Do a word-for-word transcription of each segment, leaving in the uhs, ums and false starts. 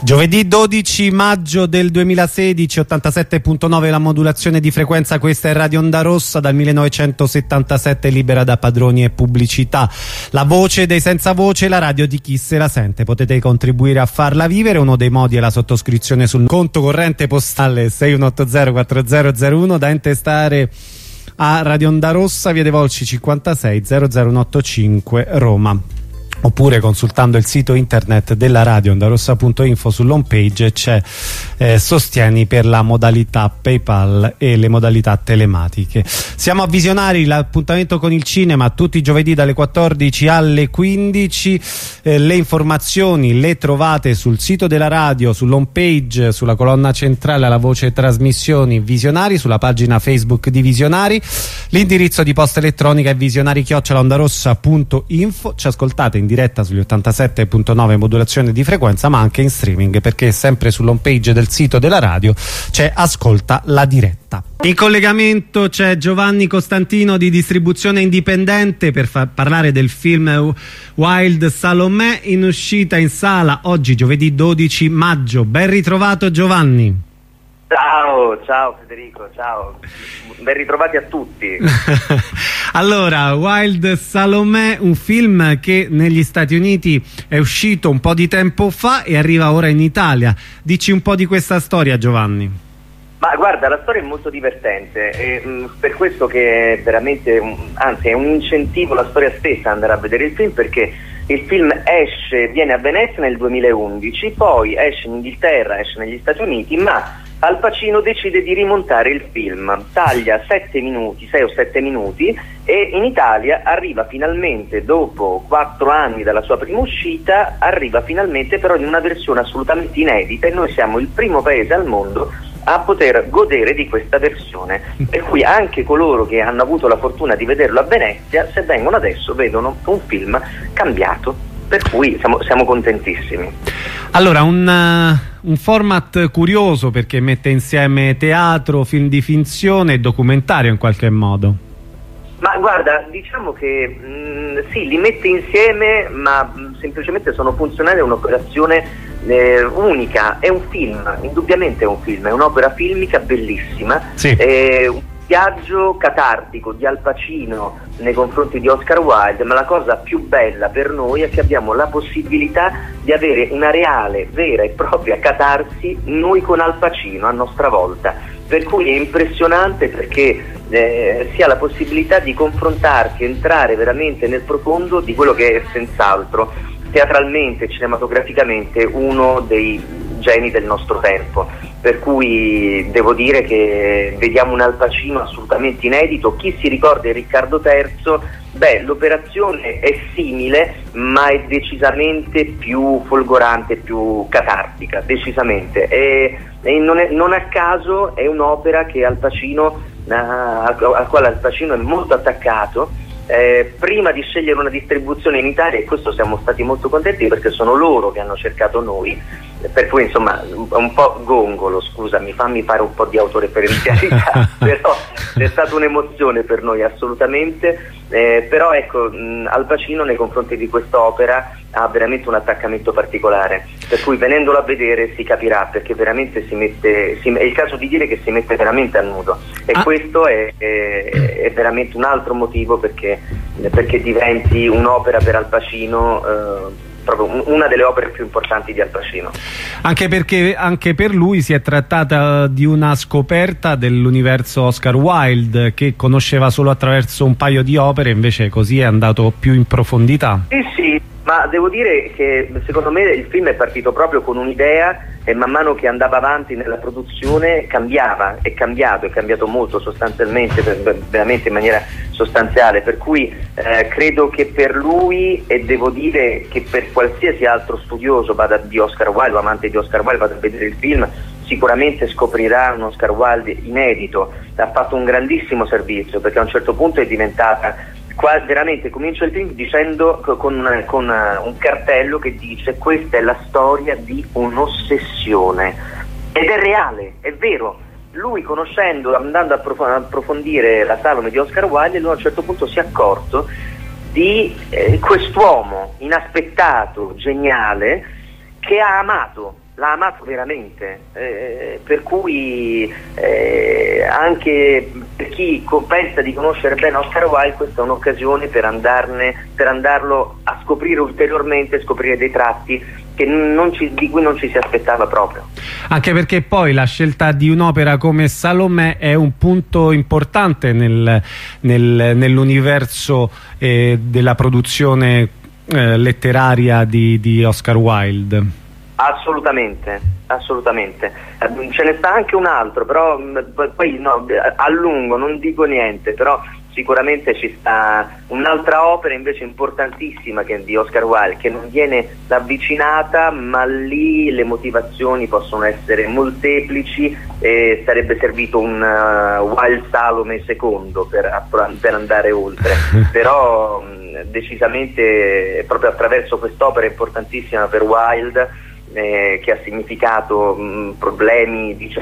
Giovedì dodici maggio del duemilasedici, ottantasette virgola nove la modulazione di frequenza, questa è Radio Onda Rossa, dal millenovecentosettantasette libera da padroni e pubblicità. La voce dei senza voce, la radio di chi se la sente. Potete contribuire a farla vivere, uno dei modi è la sottoscrizione sul conto corrente postale sei uno otto zero quattro zero zero uno da intestare a Radio Onda Rossa, via dei Volsci cinquantasei zero zero uno otto cinque Roma. Oppure consultando il sito internet della radio ondarossa punto info, sull'home page c'è eh, sostieni per la modalità PayPal e le modalità telematiche. Siamo a Visionari, l'appuntamento con il cinema tutti i giovedì dalle quattordici alle quindici. Eh, le informazioni le trovate sul sito della radio, sull'home page, sulla colonna centrale alla voce trasmissioni Visionari, sulla pagina Facebook di Visionari. L'indirizzo di posta elettronica è visionari chiocciola ondarossa punto info. Ci ascoltate in diretta sugli ottantasette virgola nove modulazione di frequenza, ma anche in streaming, perché sempre sull'home page del sito della radio c'è Ascolta la diretta. In collegamento c'è Giovanni Costantino di Distribuzione Indipendente per parlare del film Wild Salomè, in uscita in sala oggi giovedì dodici maggio. Ben ritrovato Giovanni. Ciao, ciao Federico, ciao, ben ritrovati a tutti. Allora, Wild Salomè, un film che negli Stati Uniti è uscito un po' di tempo fa e arriva ora in Italia. Dici un po' di questa storia, Giovanni. Ma guarda, la storia è molto divertente, e, mh, per questo che è veramente, un, anzi è un incentivo la storia stessa andare a vedere il film, perché il film esce, viene a Venezia nel duemilaundici, poi esce in Inghilterra, esce negli Stati Uniti, ma Al Pacino decide di rimontare il film, taglia sette minuti, sei o sette minuti, e in Italia arriva finalmente, dopo quattro anni dalla sua prima uscita, arriva finalmente però in una versione assolutamente inedita, e noi siamo il primo paese al mondo a poter godere di questa versione, per cui anche coloro che hanno avuto la fortuna di vederlo a Venezia, se vengono adesso vedono un film cambiato, per cui siamo, siamo contentissimi. Allora, un, uh, un format curioso, perché mette insieme teatro, film di finzione e documentario in qualche modo. Ma guarda, diciamo che mh, sì, li mette insieme, ma mh, semplicemente sono funzionali a un'operazione eh, unica. È un film, indubbiamente è un film, è un'opera filmica bellissima, sì. È un viaggio catartico di Al Pacino nei confronti di Oscar Wilde, ma la cosa più bella per noi è che abbiamo la possibilità di avere una reale, vera e propria catarsi noi con Al Pacino a nostra volta, per cui è impressionante, perché eh, si ha la possibilità di confrontarsi, entrare veramente nel profondo di quello che è senz'altro teatralmente, cinematograficamente uno dei geni del nostro tempo, per cui devo dire che vediamo un Al Pacino assolutamente inedito. Chi si ricorda di Riccardo terzo, beh, l'operazione è simile, ma è decisamente più folgorante, più catartica, decisamente, e, e non, è, non a caso è un'opera che Al Pacino, al quale Al Pacino è molto attaccato. Eh, prima di scegliere una distribuzione in Italia, e questo siamo stati molto contenti, perché sono loro che hanno cercato noi, per cui insomma un po' gongolo, scusami, fammi fare un po' di autoreferenzialità, però è stata un'emozione per noi assolutamente, eh, però ecco, mh, Al Pacino nei confronti di quest'opera ha veramente un attaccamento particolare, per cui venendolo a vedere si capirà, perché veramente si mette, si, è il caso di dire che si mette veramente a nudo, e ah. questo è, è, è veramente un altro motivo perché, perché diventi un'opera per Al Pacino, eh, proprio una delle opere più importanti di Al Pacino. Anche perché anche per lui si è trattata di una scoperta dell'universo Oscar Wilde, che conosceva solo attraverso un paio di opere, invece così è andato più in profondità. Sì, sì, ma devo dire che secondo me il film è partito proprio con un'idea, e man mano che andava avanti nella produzione cambiava, è cambiato, è cambiato molto sostanzialmente, veramente in maniera sostanziale, per cui eh, credo che per lui, e devo dire che per qualsiasi altro studioso vada di Oscar Wilde o amante di Oscar Wilde vada a vedere il film, sicuramente scoprirà un Oscar Wilde inedito. Ha fatto un grandissimo servizio, perché a un certo punto è diventata qua, veramente comincia il film dicendo, con, con un cartello che dice: questa è la storia di un'ossessione, ed è reale, è vero. Lui, conoscendo, andando a approfondire la Salome di Oscar Wilde, lui a un certo punto si è accorto di eh, quest'uomo inaspettato, geniale, che ha amato l'ha amato veramente, eh, per cui eh, anche per chi pensa di conoscere bene Oscar Wilde questa è un'occasione per andarne, per andarlo a scoprire ulteriormente, scoprire dei tratti che non ci, di cui non ci si aspettava proprio. Anche perché poi la scelta di un'opera come Salomè è un punto importante nel, nel, nell'universo eh, della produzione eh, letteraria di, di Oscar Wilde. Assolutamente, assolutamente. Ce ne sta anche un altro, però poi no, a lungo non dico niente, però sicuramente ci sta un'altra opera invece importantissima che è di Oscar Wilde, che non viene avvicinata, ma lì le motivazioni possono essere molteplici e sarebbe servito un uh, Wilde Salome secondo per, per andare oltre. Però mh, decisamente proprio attraverso quest'opera importantissima per Wilde, Eh, che ha significato mh, problemi di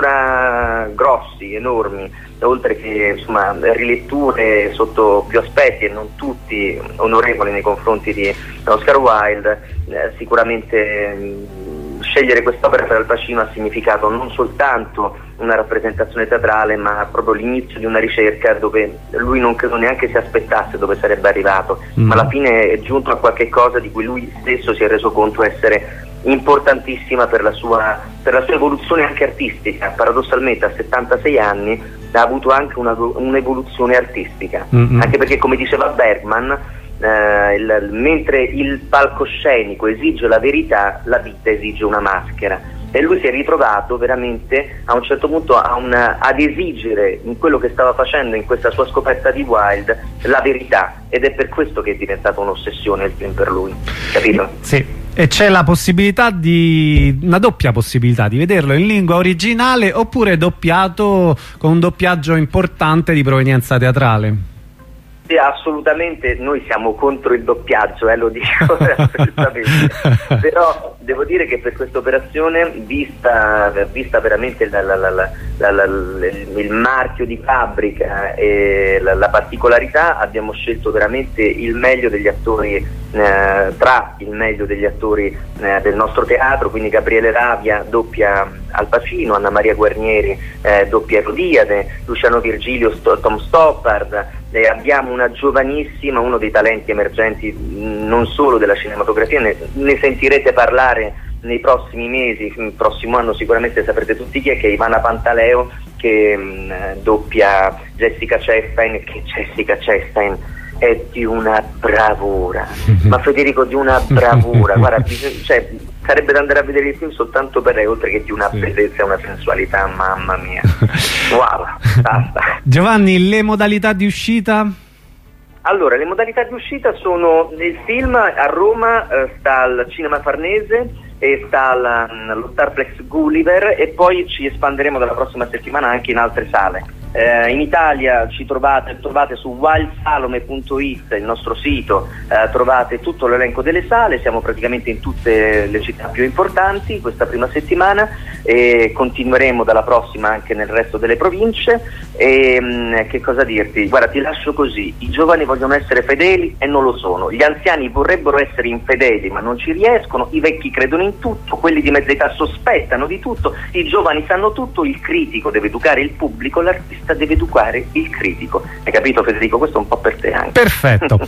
censura grossi, enormi, oltre che insomma riletture sotto più aspetti e non tutti onorevoli nei confronti di Oscar Wilde, eh, sicuramente mh, scegliere quest'opera per Al Pacino ha significato non soltanto una rappresentazione teatrale, ma proprio l'inizio di una ricerca dove lui non credo neanche si aspettasse dove sarebbe arrivato, mm. ma alla fine è giunto a qualche cosa di cui lui stesso si è reso conto essere importantissima per la sua, per la sua evoluzione anche artistica. Paradossalmente a settantasei anni ha avuto anche una, un'evoluzione artistica, mm-hmm. anche perché, come diceva Bergman, eh, il, mentre il palcoscenico esige la verità, la vita esige una maschera, e lui si è ritrovato veramente a un certo punto a una, ad esigere in quello che stava facendo, in questa sua scoperta di Wilde, la verità, ed è per questo che è diventata un'ossessione il film per lui, capito? Sì. E c'è la possibilità di, una doppia possibilità di vederlo in lingua originale oppure doppiato con un doppiaggio importante di provenienza teatrale. Sì, assolutamente, noi siamo contro il doppiaggio, eh, lo dico assolutamente. Però devo dire che per questa operazione, vista, vista veramente la, la, la, la, la, il marchio di fabbrica e la, la particolarità, abbiamo scelto veramente il meglio degli attori, eh, tra il meglio degli attori eh, del nostro teatro, quindi Gabriele Ravia doppia Al Pacino, Anna Maria Guarnieri eh, doppia Erodiade, Luciano Virgilio Sto, Tom Stoppard. E abbiamo una giovanissima, uno dei talenti emergenti non solo della cinematografia, ne, ne sentirete parlare nei prossimi mesi, il prossimo anno sicuramente saprete tutti chi è, che è Ivana Pantaleo, che mh, doppia Jessica Chastain, che Jessica Chastain è di una bravura, ma Federico di una bravura, guarda, cioè, sarebbe da andare a vedere il film soltanto per lei, oltre che di una sì. bellezza e una sensualità, mamma mia. Wow, basta. Giovanni, le modalità di uscita? Allora, le modalità di uscita sono: il film a Roma eh, sta al Cinema Farnese e sta allo Starplex Gulliver, e poi ci espanderemo dalla prossima settimana anche in altre sale. Eh, in Italia ci trovate, trovate su wild salome punto it, il nostro sito, eh, trovate tutto l'elenco delle sale, siamo praticamente in tutte le città più importanti questa prima settimana e continueremo dalla prossima anche nel resto delle province. E mh, che cosa dirti? Guarda, ti lascio così: i giovani vogliono essere fedeli e non lo sono, gli anziani vorrebbero essere infedeli ma non ci riescono, i vecchi credono in tutto, quelli di mezza età sospettano di tutto, i giovani sanno tutto, il critico deve educare il pubblico, l'artista deve educare il critico. Hai capito, Federico? Questo è un po' per te anche. Perfetto.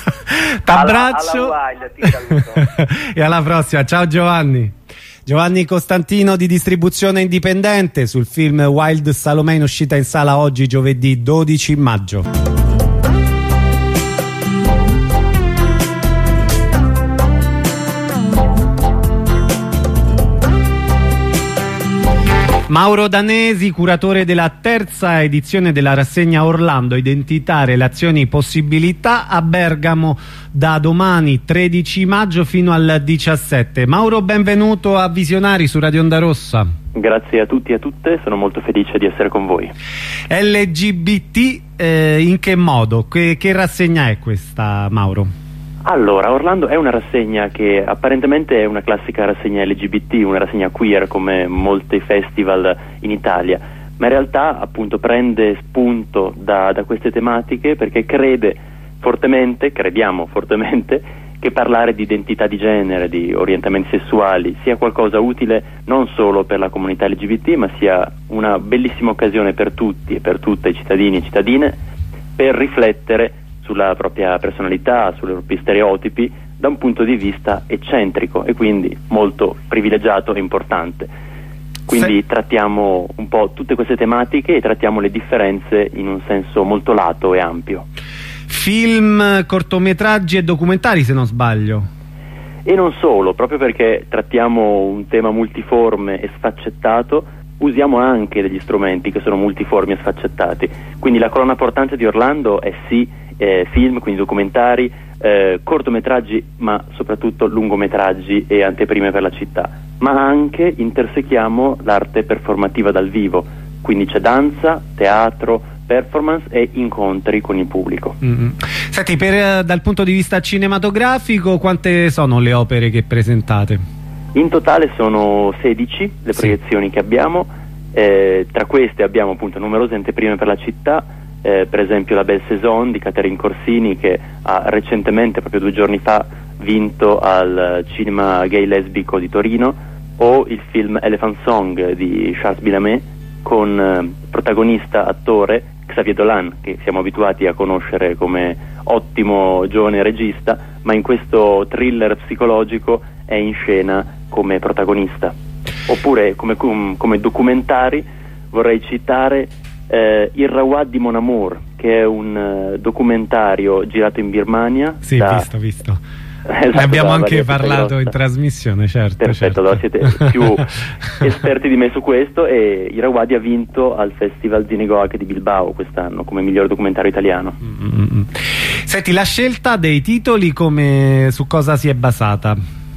T'abbraccio alla, alla Wilde, ti saluto. E alla prossima. Ciao Giovanni. Giovanni Costantino di Distribuzione Indipendente sul film Wilde Salomè, in uscita in sala oggi giovedì dodici maggio. Mauro Danesi, curatore della terza edizione della rassegna Orlando, Identità, Relazioni, Possibilità, a Bergamo da domani tredici maggio fino al diciassette. Mauro, benvenuto a Visionari su Radio Onda Rossa. Grazie a tutti e a tutte, sono molto felice di essere con voi. L G B T, eh, in che modo? Che, che rassegna è questa, Mauro? Allora, Orlando è una rassegna che apparentemente è una classica rassegna L G B T, una rassegna queer come molti festival in Italia, ma in realtà appunto prende spunto da, da queste tematiche perché crede fortemente, crediamo fortemente, che parlare di identità di genere, di orientamenti sessuali sia qualcosa utile non solo per la comunità L G B T, ma sia una bellissima occasione per tutti e per tutte i cittadini e cittadine per riflettere sulla propria personalità, sui propri stereotipi da un punto di vista eccentrico e quindi molto privilegiato e importante. Quindi Se... trattiamo un po' tutte queste tematiche e trattiamo le differenze in un senso molto lato e ampio. Film, cortometraggi e documentari, se non sbaglio. E non solo, proprio perché trattiamo un tema multiforme e sfaccettato, usiamo anche degli strumenti che sono multiformi e sfaccettati. Quindi la colonna portante di Orlando è sì eh, film, quindi documentari, eh, cortometraggi, ma soprattutto lungometraggi e anteprime per la città. Ma anche intersechiamo l'arte performativa dal vivo, quindi c'è danza, teatro, performance e incontri con il pubblico. Mm-hmm. Senti, per, dal punto di vista cinematografico, quante sono le opere che presentate? In totale sono sedici le sì. proiezioni che abbiamo, eh, tra queste abbiamo appunto numerose anteprime per la città, eh, per esempio La Belle Saison di Caterine Corsini, che ha recentemente, proprio due giorni fa, vinto al cinema gay lesbico di Torino, o il film Elephant Song di Charles Billamet con eh, protagonista attore Xavier Dolan, che siamo abituati a conoscere come ottimo giovane regista, ma in questo thriller psicologico è in scena come protagonista. Oppure come, come documentari vorrei citare eh, Il Rawat di Mon Amour, che è un uh, documentario girato in Birmania. Sì, da... visto, visto. Esatto, ne abbiamo anche parlato in trasmissione, certo. Perfetto, certo. Allora siete più esperti di me su questo. E Irrawadi ha vinto al Festival di Negoac di Bilbao quest'anno come miglior documentario italiano. Mm-hmm. Senti, la scelta dei titoli come, su cosa si è basata?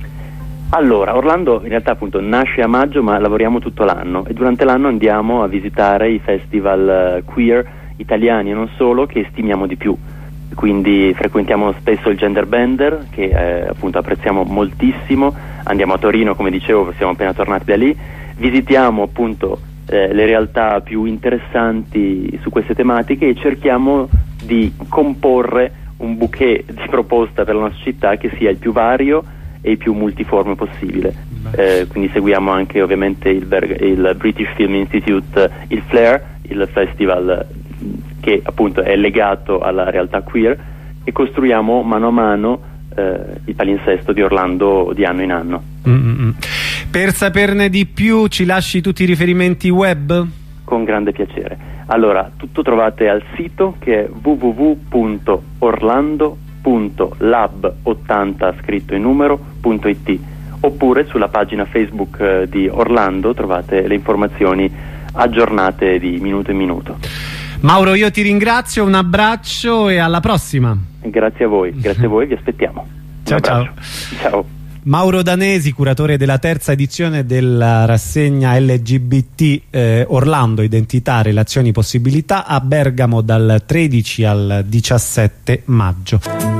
Allora, Orlando in realtà appunto nasce a maggio, ma lavoriamo tutto l'anno e durante l'anno andiamo a visitare i festival uh, queer italiani e non solo, che stimiamo di più. Quindi frequentiamo spesso il Gender Bender, che eh, appunto apprezziamo moltissimo. Andiamo a Torino, come dicevo, siamo appena tornati da lì, visitiamo appunto eh, le realtà più interessanti su queste tematiche e cerchiamo di comporre un bouquet di proposta per la nostra città che sia il più vario e il più multiforme possibile. Eh, quindi seguiamo anche ovviamente il, il British Film Institute, il Flair, il festival che appunto è legato alla realtà queer, e costruiamo mano a mano eh, il palinsesto di Orlando di anno in anno. Mm-hmm. Per saperne di più ci lasci tutti i riferimenti web? Con grande piacere. Allora, tutto trovate al sito, che è w w w punto orlando punto lab ottanta scritto in numero punto i t, oppure sulla pagina Facebook eh, di Orlando trovate le informazioni aggiornate di minuto in minuto. Mauro, io ti ringrazio, un abbraccio e alla prossima. Grazie a voi, grazie a voi, vi aspettiamo. Ciao ciao. Ciao. Mauro Danesi, curatore della terza edizione della rassegna L G B T eh, Orlando, Identità, Relazioni, Possibilità, a Bergamo dal tredici al diciassette maggio.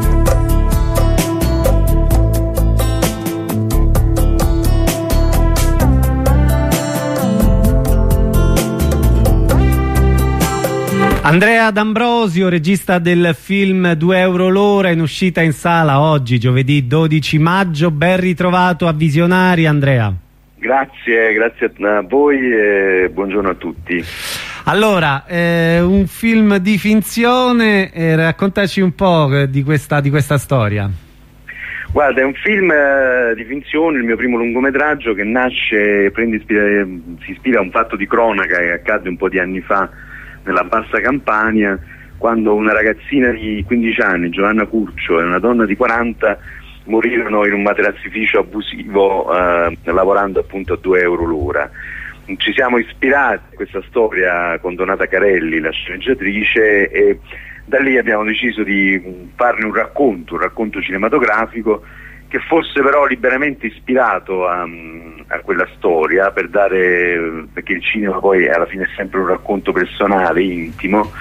Andrea D'Ambrosio, regista del film due euro l'ora, in uscita in sala oggi, giovedì dodici maggio. Ben ritrovato a Visionari, Andrea. Grazie, grazie a voi e buongiorno a tutti. Allora, eh, un film di finzione, eh, raccontaci un po' di questa, di questa storia. Guarda, è un film eh, di finzione, il mio primo lungometraggio, che nasce, prende ispira, si ispira a un fatto di cronaca che accadde un po' di anni fa nella Bassa Campania, quando una ragazzina di quindici anni, Giovanna Curcio, e una donna di quaranta morirono in un materassificio abusivo eh, lavorando appunto a due euro l'ora. Ci siamo ispirati a questa storia con Donata Carelli, la sceneggiatrice, e da lì abbiamo deciso di farne un racconto, un racconto cinematografico che fosse però liberamente ispirato a, a quella storia, per dare, perché il cinema poi alla fine è sempre un racconto personale, intimo,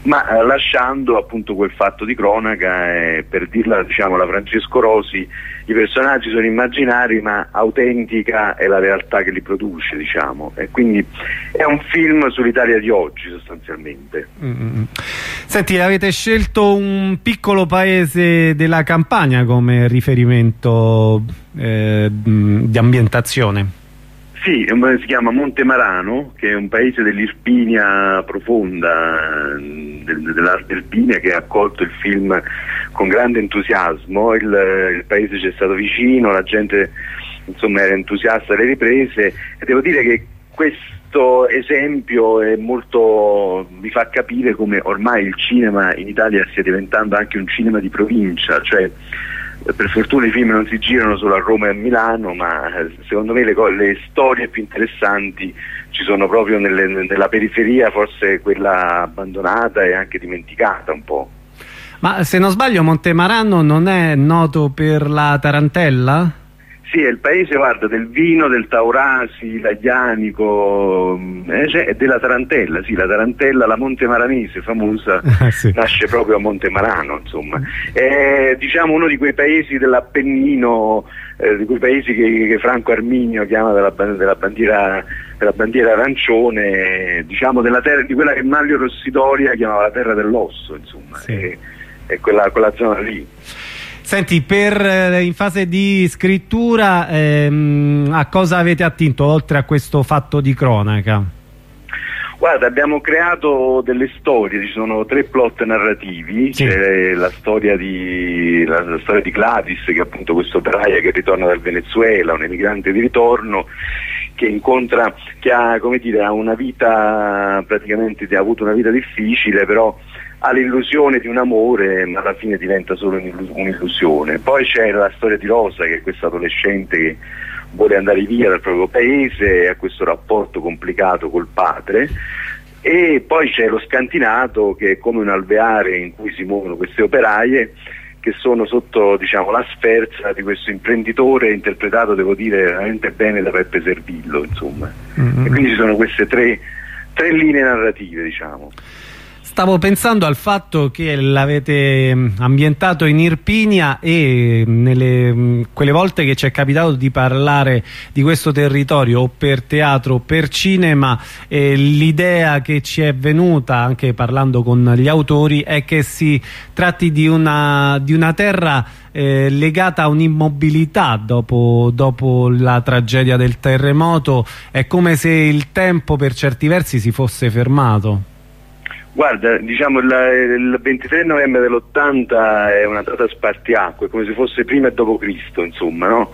ma eh, lasciando appunto quel fatto di cronaca, eh, per dirla diciamo la Francesco Rosi, i personaggi sono immaginari ma autentica è la realtà che li produce, diciamo, e quindi è un film sull'Italia di oggi sostanzialmente. Mm-hmm. Senti, avete scelto un piccolo paese della Campania come riferimento eh, di ambientazione. Sì, si chiama Montemarano, che è un paese dell'Irpinia profonda, del, dell'Arte Irpinia, che ha accolto il film con grande entusiasmo. Il, il paese ci è stato vicino, la gente insomma era entusiasta alle riprese, e devo dire che questo esempio è molto, mi fa capire come ormai il cinema in Italia stia diventando anche un cinema di provincia, cioè per fortuna i film non si girano solo a Roma e a Milano, ma secondo me le, le storie più interessanti ci sono proprio nelle, nella periferia, forse quella abbandonata e anche dimenticata un po'. Ma se non sbaglio Montemarano non è noto per la tarantella? Sì, è il paese, guarda, del vino, del taurasi, l'aglianico, eh, cioè, della tarantella, sì, la tarantella, la montemaranese famosa, ah, sì. Nasce proprio a Montemarano, insomma. È, diciamo, uno di quei paesi dell'Appennino, eh, di quei paesi che, che Franco Arminio chiama della, della, bandiera, della bandiera arancione, diciamo, della terra, di quella che Manlio Rossidoria chiamava la terra dell'osso, insomma, sì. è, è quella, quella zona lì. Senti, per, in fase di scrittura ehm, a cosa avete attinto oltre a questo fatto di cronaca? Guarda, abbiamo creato delle storie, ci sono tre plot narrativi, sì. C'è la storia di la, la storia di Gladys, che è appunto questa operaia che ritorna dal Venezuela, un emigrante di ritorno che incontra, che ha, come dire, ha una vita, praticamente ha avuto una vita difficile, però ha l'illusione di un amore, ma alla fine diventa solo un'illusione. Poi c'è la storia di Rosa, che è questa adolescente che vuole andare via dal proprio paese e ha questo rapporto complicato col padre, e poi c'è lo scantinato, che è come un alveare in cui si muovono queste operaie che sono sotto, diciamo, la sferza di questo imprenditore interpretato, devo dire, veramente bene da Peppe Servillo, insomma. Mm-hmm. E quindi ci sono queste tre, tre linee narrative, diciamo. Stavo pensando al fatto che l'avete ambientato in Irpinia e nelle quelle volte che ci è capitato di parlare di questo territorio o per teatro o per cinema, eh, l'idea che ci è venuta anche parlando con gli autori è che si tratti di una, di una terra eh, legata a un'immobilità dopo, dopo la tragedia del terremoto. È come se il tempo per certi versi si fosse fermato. Guarda, diciamo il, il ventitré novembre dell'ottanta è una data spartiacque, come se fosse prima e dopo Cristo, insomma, no?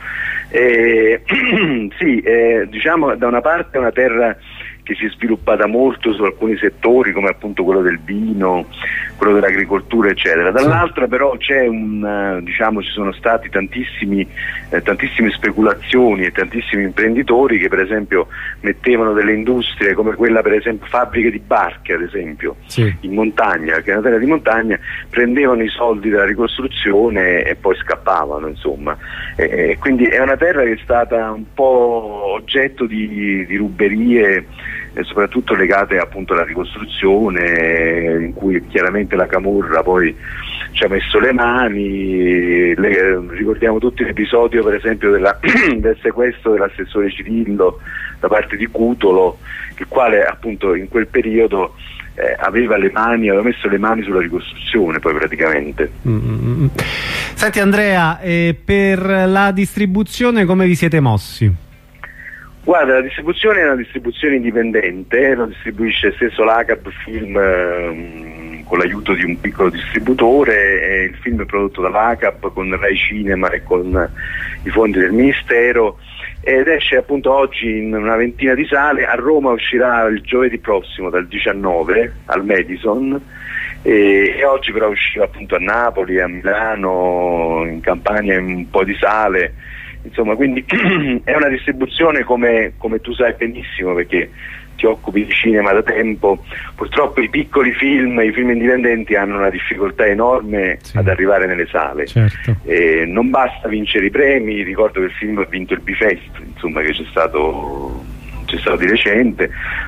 E, sì, eh, diciamo da una parte è una terra che si è sviluppata molto su alcuni settori, come appunto quello del vino, quello dell'agricoltura, eccetera. Dall'altra però c'è un, diciamo, ci sono stati tantissimi, eh, tantissime speculazioni e tantissimi imprenditori che per esempio mettevano delle industrie come quella, per esempio fabbriche di barche ad esempio, sì. in montagna, che è una terra di montagna, prendevano i soldi della ricostruzione e poi scappavano, insomma. E, quindi è una terra che è stata un po' oggetto di, di ruberie, e soprattutto legate appunto alla ricostruzione, in cui chiaramente la camorra poi ci ha messo le mani. Le, ricordiamo tutti l'episodio per esempio della, del sequestro dell'assessore Cirillo da parte di Cutolo, il quale appunto in quel periodo eh, aveva le mani, aveva messo le mani sulla ricostruzione poi praticamente. Mm-hmm. Senti Andrea, eh, per la distribuzione come vi siete mossi? Guarda, la distribuzione è una distribuzione indipendente, lo distribuisce stesso l'A C A B Film ehm, con l'aiuto di un piccolo distributore, e il film è prodotto dall'A C A B con Rai Cinema e con i fondi del Ministero, ed esce appunto oggi in una ventina di sale. A Roma uscirà il giovedì prossimo dal diciannove al Madison, e, e oggi però uscirà appunto a Napoli, a Milano, in Campania in un po' di sale. Insomma, quindi è una distribuzione come, come tu sai benissimo, perché ti occupi di cinema da tempo. Purtroppo i piccoli film, i film indipendenti hanno una difficoltà enorme, sì, ad arrivare nelle sale. Certo. E non basta vincere i premi. Ricordo che il film ha vinto il Bifest, insomma, che c'è stato c'è stato di recente,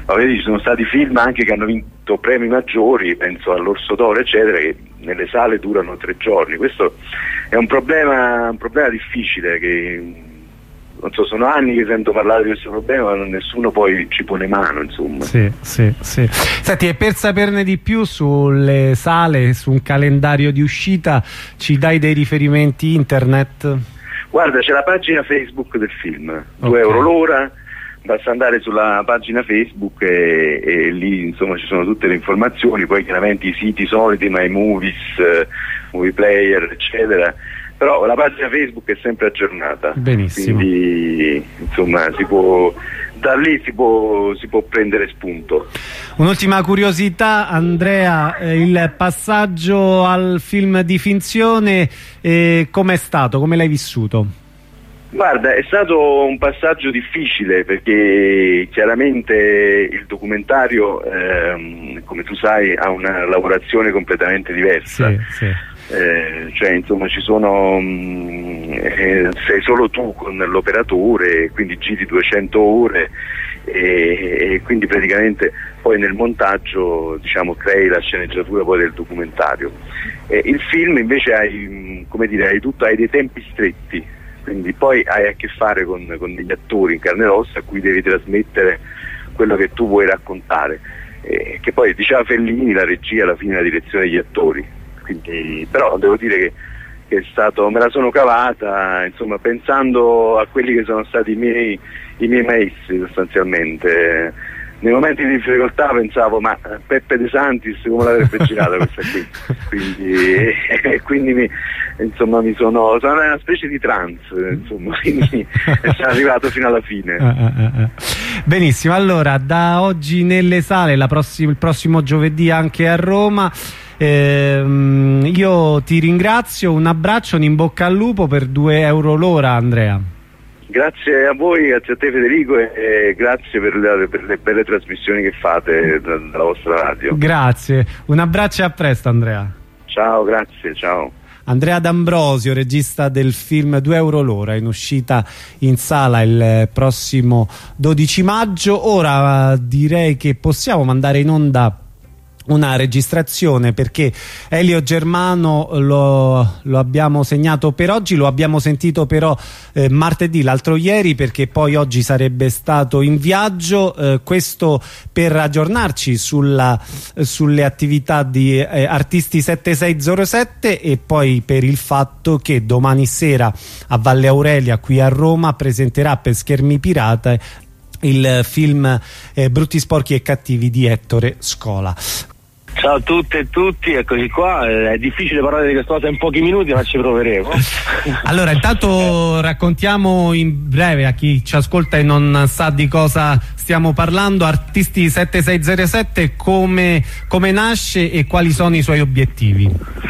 ma vedi, ci sono stati film anche che hanno vinto premi maggiori, penso all'Orso d'Oro eccetera, che nelle sale durano tre giorni. Questo è un problema, un problema difficile, che non so, sono anni che sento parlare di questo problema, ma nessuno poi ci pone mano, insomma. Sì, sì, sì. Senti, e per saperne di più sulle sale, su un calendario di uscita, ci dai dei riferimenti internet? Guarda, c'è la pagina Facebook del film, okay. due euro l'ora, basta andare sulla pagina Facebook e, e lì insomma ci sono tutte le informazioni, poi chiaramente i siti soliti, My Movies, uh, Movie Player, eccetera. Però la pagina Facebook è sempre aggiornata. Benissimo. Quindi insomma si può, da lì si può, si può prendere spunto. Un'ultima curiosità, Andrea, eh, il passaggio al film di finzione eh, com'è stato? Come l'hai vissuto? Guarda, è stato un passaggio difficile perché chiaramente il documentario, ehm, come tu sai, ha una lavorazione completamente diversa. Sì, sì. Eh, cioè insomma ci sono mh, eh, sei solo tu con l'operatore, quindi giri duecento ore e, e quindi praticamente poi nel montaggio diciamo crei la sceneggiatura poi del documentario. Eh, il film invece hai, come dire, hai tutto, hai dei tempi stretti, quindi poi hai a che fare con, con degli attori in carne e ossa a cui devi trasmettere quello che tu vuoi raccontare, eh, che poi diceva Fellini, la regia alla fine è la direzione degli attori. Quindi, però devo dire che, che è stato, me la sono cavata, insomma, pensando a quelli che sono stati i miei, i miei maestri sostanzialmente. Nei momenti di difficoltà pensavo, ma Peppe De Santis come l'avrebbe girata questa qui? Quindi, e, quindi mi, insomma, mi sono, sono una specie di trance, insomma, quindi sono arrivato fino alla fine. Uh, uh, uh. Benissimo, allora da oggi nelle sale, la prossima, il prossimo giovedì anche a Roma. Eh, io ti ringrazio, un abbraccio, un in bocca al lupo per due euro l'ora, Andrea. Grazie a voi, grazie a te Federico e, e grazie per le, per le belle trasmissioni che fate da, dalla vostra radio. Grazie, un abbraccio e a presto Andrea. Ciao, grazie, ciao. Andrea D'Ambrosio, regista del film due euro l'ora, in uscita in sala il prossimo dodici maggio. Ora direi che possiamo mandare in onda una registrazione perché Elio Germano lo, lo abbiamo segnato per oggi, lo abbiamo sentito però eh, martedì, l'altro ieri, perché poi oggi sarebbe stato in viaggio, eh, questo per aggiornarci sulla, eh, sulle attività di eh, Artisti settantasei zero sette e poi per il fatto che domani sera a Valle Aurelia qui a Roma presenterà per Schermi Pirata il film eh, Brutti, Sporchi e Cattivi di Ettore Scola. Ciao a tutte e tutti, eccoci qua. È difficile parlare di questa cosa in pochi minuti, ma ci proveremo. Allora, intanto raccontiamo in breve a chi ci ascolta e non sa di cosa stiamo parlando. Artisti settantasei zero sette, come, come nasce e quali sono i suoi obiettivi?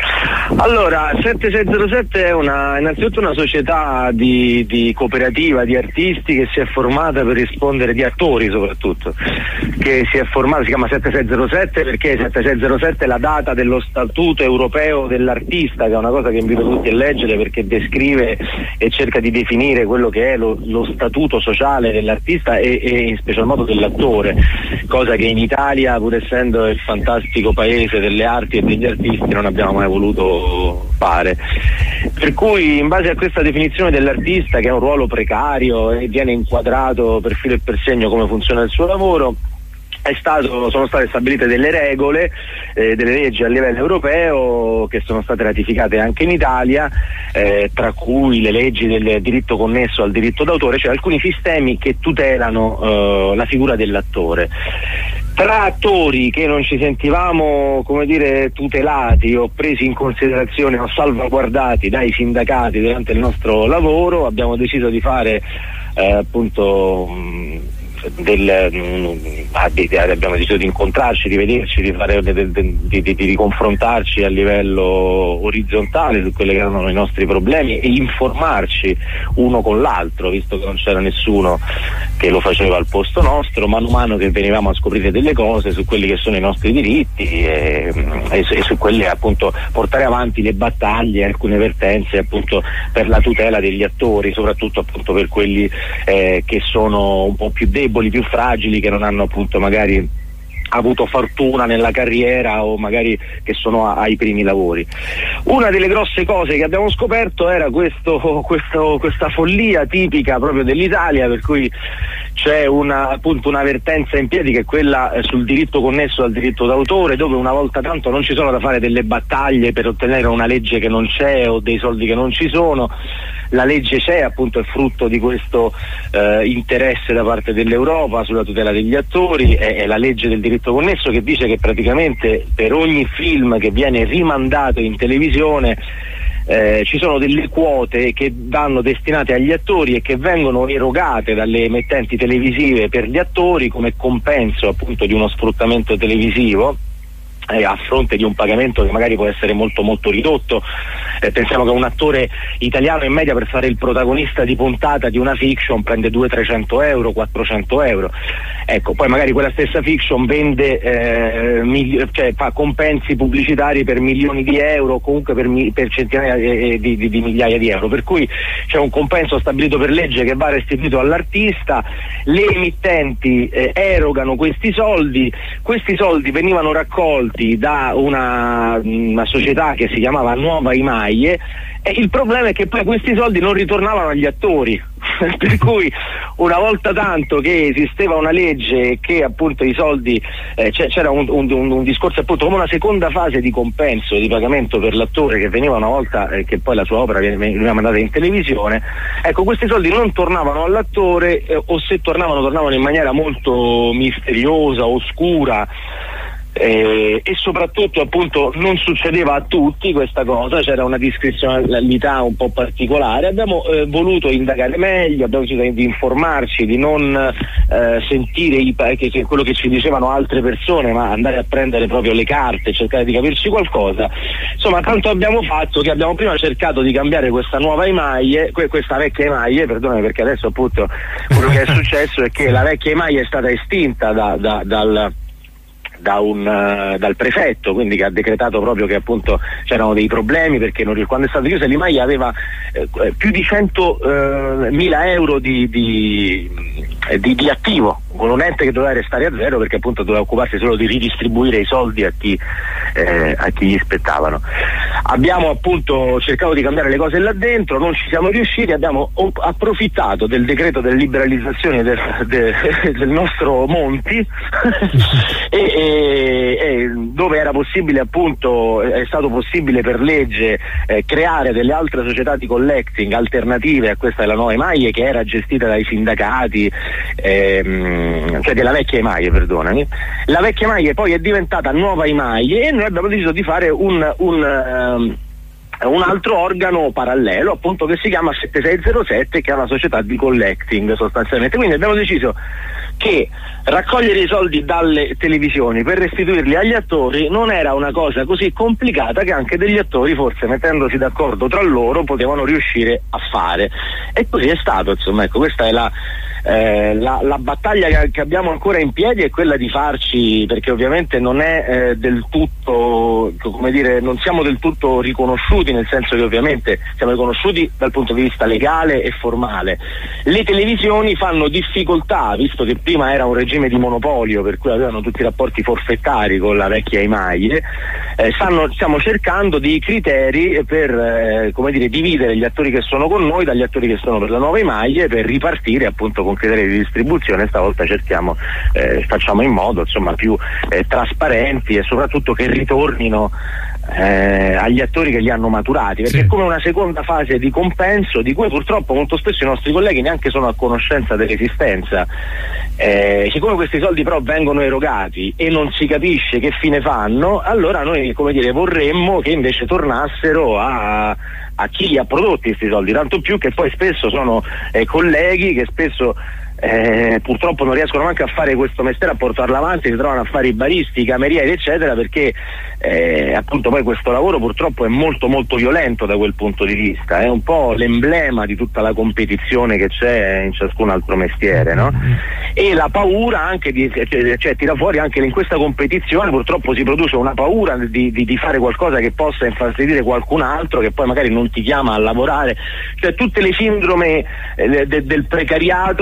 Allora, settantasei zero sette è una, innanzitutto una società di, di cooperativa di artisti che si è formata per rispondere, di attori soprattutto, che si è formata, si chiama settantasei zero sette perché settantasei zero sette è la data dello statuto europeo dell'artista, che è una cosa che invito tutti a leggere perché descrive e cerca di definire quello che è lo, lo statuto sociale dell'artista e, e in special modo dell'attore, cosa che in Italia, pur essendo il fantastico paese delle arti e degli artisti, non abbiamo mai voluto fare. Per cui in base a questa definizione dell'artista, che è un ruolo precario e viene inquadrato per filo e per segno come funziona il suo lavoro, è stato, sono state stabilite delle regole, eh, delle leggi a livello europeo che sono state ratificate anche in Italia, eh, tra cui le leggi del diritto connesso al diritto d'autore, cioè alcuni sistemi che tutelano eh, la figura dell'attore. Tra attori che non ci sentivamo, come dire, tutelati o presi in considerazione o salvaguardati dai sindacati durante il nostro lavoro, abbiamo deciso di fare eh, appunto mh, del, mh, abbiamo deciso di incontrarci, di vederci, di, fare, di, di, di, di confrontarci a livello orizzontale su quelli che erano i nostri problemi e informarci uno con l'altro, visto che non c'era nessuno che lo faceva al posto nostro, mano a mano che venivamo a scoprire delle cose su quelli che sono i nostri diritti e, e, e su quelli appunto portare avanti le battaglie, alcune vertenze appunto per la tutela degli attori, soprattutto appunto per quelli eh, che sono un po' più deboli, più fragili, che non hanno appunto appunto magari avuto fortuna nella carriera o magari che sono a, ai primi lavori. Una delle grosse cose che abbiamo scoperto era questo, questo, questa follia tipica proprio dell'Italia, per cui c'è una, appunto un'avvertenza in piedi che è quella eh, sul diritto connesso al diritto d'autore, dove una volta tanto non ci sono da fare delle battaglie per ottenere una legge che non c'è o dei soldi che non ci sono. La legge c'è, appunto è frutto di questo eh, interesse da parte dell'Europa sulla tutela degli attori, è, è la legge del diritto connesso che dice che praticamente per ogni film che viene rimandato in televisione eh, ci sono delle quote che vanno destinate agli attori e che vengono erogate dalle emittenti televisive per gli attori come compenso appunto di uno sfruttamento televisivo, eh, a fronte di un pagamento che magari può essere molto molto ridotto. Eh, pensiamo che un attore italiano in media per fare il protagonista di puntata di una fiction prende duecento trecento euro, quattrocento euro. Ecco, poi magari quella stessa fiction vende eh, mili- cioè fa compensi pubblicitari per milioni di euro, comunque per, mi- per centinaia eh, di, di, di migliaia di euro, per cui c'è un compenso stabilito per legge che va restituito all'artista. Le emittenti eh, erogano questi soldi, questi soldi venivano raccolti da una, una società che si chiamava Nuova Imagine, e il problema è che poi questi soldi non ritornavano agli attori per cui una volta tanto che esisteva una legge che appunto i soldi eh, c'era un, un, un discorso appunto come una seconda fase di compenso di pagamento per l'attore che veniva una volta eh, che poi la sua opera veniva mandata in televisione. Ecco, questi soldi non tornavano all'attore eh, o se tornavano tornavano in maniera molto misteriosa, oscura. Eh, e soprattutto appunto non succedeva a tutti questa cosa, c'era una discrezionalità un po' particolare. Abbiamo eh, voluto indagare meglio, abbiamo deciso di informarci, di non eh, sentire i, che, che quello che ci dicevano altre persone, ma andare a prendere proprio le carte, cercare di capirci qualcosa. Insomma, tanto abbiamo fatto che abbiamo prima cercato di cambiare questa nuova Emaille, que- questa vecchia Emaille, perdonami, perché adesso appunto quello che è successo è che la vecchia Emaille è stata estinta da, da, dal Da un, uh, dal prefetto, quindi che ha decretato proprio che appunto c'erano dei problemi perché non, quando è stata chiusa l'Emaille aveva eh, più di centomila euro di, di, di, di attivo, con un ente che doveva restare a zero perché appunto doveva occuparsi solo di ridistribuire i soldi a chi, eh, a chi gli spettavano. Abbiamo appunto cercato di cambiare le cose là dentro, non ci siamo riusciti, abbiamo op- approfittato del decreto della liberalizzazione del, de, del nostro Monti e, e E, dove era possibile appunto è stato possibile per legge eh, creare delle altre società di collecting alternative a questa della Nuova Emaille che era gestita dai sindacati ehm, cioè della vecchia Emaille, perdonami. La vecchia Emaille poi è diventata Nuova Emaille e noi abbiamo deciso di fare un, un um, un altro organo parallelo appunto che si chiama settantasei zero sette, che è una società di collecting sostanzialmente. Quindi abbiamo deciso che raccogliere i soldi dalle televisioni per restituirli agli attori non era una cosa così complicata che anche degli attori forse mettendosi d'accordo tra loro potevano riuscire a fare, e così è stato. Insomma, ecco, questa è la Eh, la, la battaglia che, che abbiamo ancora in piedi è quella di farci, perché ovviamente non è eh, del tutto, come dire, non siamo del tutto riconosciuti, nel senso che ovviamente siamo riconosciuti dal punto di vista legale e formale. Le televisioni fanno difficoltà, visto che prima era un regime di monopolio per cui avevano tutti i rapporti forfettari con la vecchia Emaille, eh, stanno, stiamo cercando dei criteri per eh, come dire, dividere gli attori che sono con noi dagli attori che sono per la Nuova Emaille, per ripartire appunto con criteri di distribuzione. Stavolta cerchiamo, eh, facciamo in modo insomma più eh, trasparenti e soprattutto che ritornino eh, agli attori che li hanno maturati, perché sì, è come una seconda fase di compenso di cui purtroppo molto spesso i nostri colleghi neanche sono a conoscenza dell'esistenza. Eh, siccome questi soldi però vengono erogati e non si capisce che fine fanno, allora noi, come dire, vorremmo che invece tornassero a a chi li ha prodotti questi soldi, tanto più che poi spesso sono eh, colleghi che spesso eh, purtroppo non riescono neanche a fare questo mestiere, a portarlo avanti, si trovano a fare i baristi, i camerieri eccetera, perché eh, appunto poi questo lavoro purtroppo è molto molto violento da quel punto di vista, è un po' l'emblema di tutta la competizione che c'è in ciascun altro mestiere, no? E la paura anche di, cioè, cioè tira fuori anche in questa competizione purtroppo si produce una paura di, di, di fare qualcosa che possa infastidire qualcun altro che poi magari non ti chiama a lavorare, cioè tutte le sindrome eh, de, del precariato, diciamo,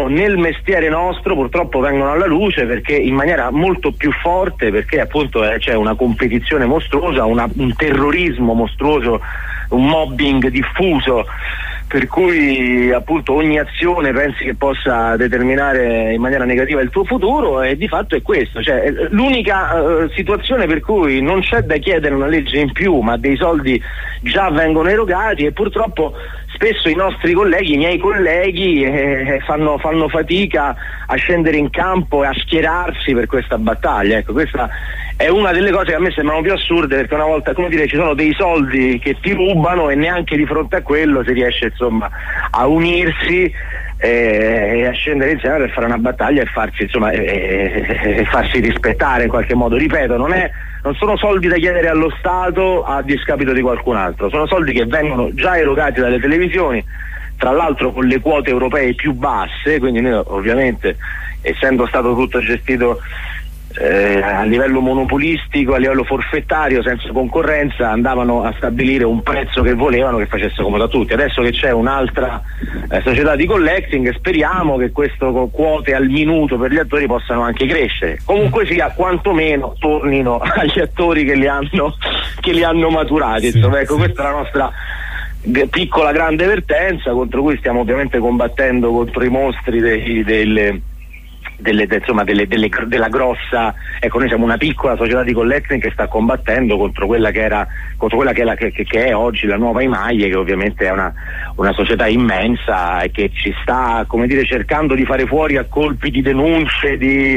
diciamo nel mestiere nostro purtroppo vengono alla luce perché in maniera molto più forte, perché appunto eh, c'è una competizione mostruosa, una, un terrorismo mostruoso, un mobbing diffuso, per cui appunto ogni azione pensi che possa determinare in maniera negativa il tuo futuro, e di fatto è questo, cioè l'unica uh, situazione per cui non c'è da chiedere una legge in più, ma dei soldi già vengono erogati, e purtroppo spesso i nostri colleghi, i miei colleghi eh, fanno, fanno fatica a scendere in campo e a schierarsi per questa battaglia. Ecco, questa è una delle cose che a me sembrano più assurde, perché una volta, come dire, ci sono dei soldi che ti rubano e neanche di fronte a quello si riesce insomma a unirsi eh, e a scendere insieme per fare una battaglia e farsi insomma eh, eh, farsi rispettare in qualche modo. Ripeto, non è non sono soldi da chiedere allo Stato a discapito di qualcun altro, sono soldi che vengono già erogati dalle televisioni, tra l'altro con le quote europee più basse, quindi noi ovviamente, essendo stato tutto gestito eh, a livello monopolistico, a livello forfettario, senza concorrenza, andavano a stabilire un prezzo che volevano che facesse comodo a tutti. Adesso che c'è un'altra eh, società di collecting, speriamo che queste quote al minuto per gli attori possano anche crescere, comunque sia quantomeno tornino agli attori che li hanno, che li hanno maturati. Sì, insomma, ecco, sì. Questa è la nostra piccola grande vertenza, contro cui stiamo ovviamente combattendo contro i mostri dei, delle Delle, de, insomma, delle, delle, della grossa, ecco, noi siamo una piccola società di collecting che sta combattendo contro quella che era contro quella che è, la, che, che è oggi la Nuova Imaglie, che ovviamente è una, una società immensa e che ci sta, come dire, cercando di fare fuori a colpi di denunce, di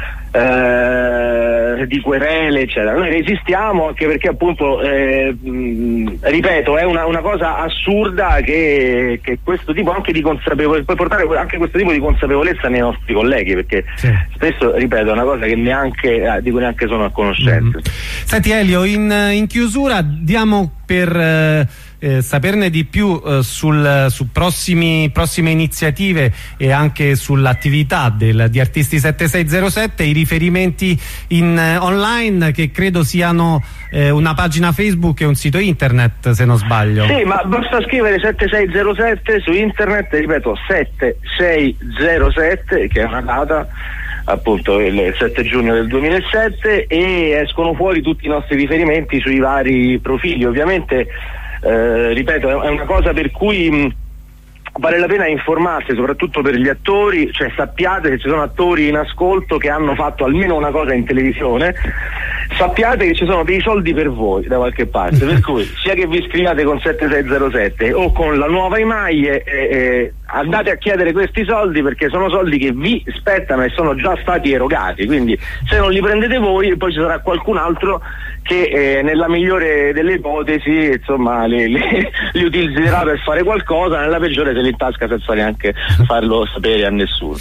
Eh, di querele eccetera. Noi resistiamo anche perché appunto eh, mh, ripeto, è una, una cosa assurda che, che questo tipo anche di consapevolezza, puoi portare anche questo tipo di consapevolezza nei nostri colleghi, perché sì. Spesso, ripeto, è una cosa che neanche eh, di cui neanche sono a conoscenza. Mm-hmm. Senti Elio, in, in chiusura diamo per eh, Eh, saperne di più eh, sul, su prossimi, prossime iniziative e anche sull'attività del, di Artisti settantasei zero sette, i riferimenti in eh, online, che credo siano eh, una pagina Facebook e un sito internet, se non sbaglio. Sì, ma basta scrivere settantasei zero sette su internet, ripeto settantasei zero sette, che è una data appunto il sette giugno del duemilasette, e escono fuori tutti i nostri riferimenti sui vari profili. Ovviamente Eh, ripeto, è una cosa per cui mh, vale la pena informarsi, soprattutto per gli attori, cioè sappiate che ci sono attori in ascolto che hanno fatto almeno una cosa in televisione, sappiate che ci sono dei soldi per voi da qualche parte, per cui sia che vi iscriviate con settantasei zero sette o con la Nuova Imaglie, eh, eh, andate a chiedere questi soldi, perché sono soldi che vi spettano e sono già stati erogati, quindi se non li prendete voi poi ci sarà qualcun altro che eh, nella migliore delle ipotesi insomma li, li, li utilizzerà per fare qualcosa, nella peggiore se li intasca senza neanche farlo sapere a nessuno.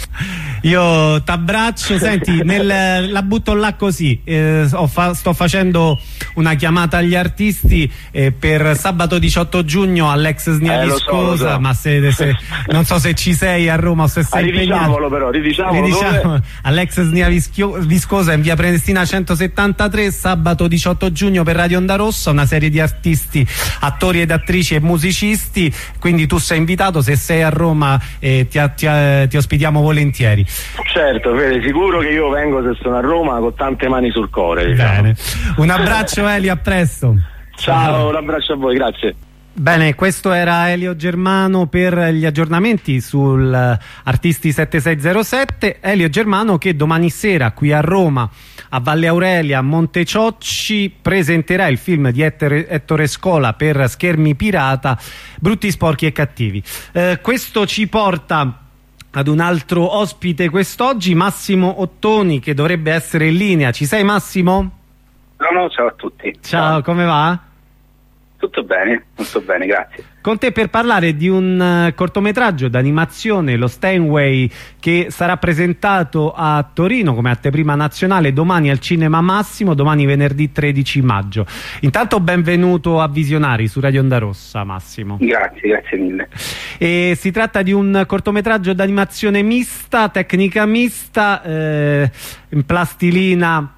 Io t'abbraccio, senti, nel, la butto là così, eh, ho fa, sto facendo una chiamata agli artisti eh, per sabato diciotto giugno all'ex Snia eh, Viscosa, so, so. ma se, se non so se ci sei a Roma o se sei ah, impegnato. Ridiciamolo però, ridiciamolo, ridiciamo, all'ex Snia Viscosa in via Prenestina centosettantatré, sabato diciotto giugno per Radio Onda Rossa, una serie di artisti, attori ed attrici e musicisti, quindi tu sei invitato, se sei a Roma eh, ti, ti, ti ospitiamo volentieri. Certo, vede, sicuro che io vengo se sono a Roma con tante mani sul cuore, diciamo. Bene. Un abbraccio Elio, a presto. Ciao, Ciao, un abbraccio a voi, grazie. Bene, questo era Elio Germano per gli aggiornamenti sul Artisti settantasei zero sette. Elio Germano che domani sera qui a Roma, a Valle Aurelia, a Monteciocci, presenterà il film di Ettore, Ettore Scola per Schermi Pirata, Brutti, Sporchi e Cattivi. Eh, questo ci porta ad un altro ospite quest'oggi, Massimo Ottoni, che dovrebbe essere in linea. Ci sei, Massimo? No, no, ciao a tutti. Ciao, ciao. Come va? Tutto bene, tutto bene, grazie. Con te per parlare di un uh, cortometraggio d'animazione, lo Steinway, che sarà presentato a Torino come anteprima nazionale domani al Cinema Massimo, domani venerdì tredici maggio. Intanto benvenuto a Visionari su Radio Onda Rossa, Massimo. Grazie, grazie mille. E si tratta di un cortometraggio d'animazione mista, tecnica mista, eh, in plastilina,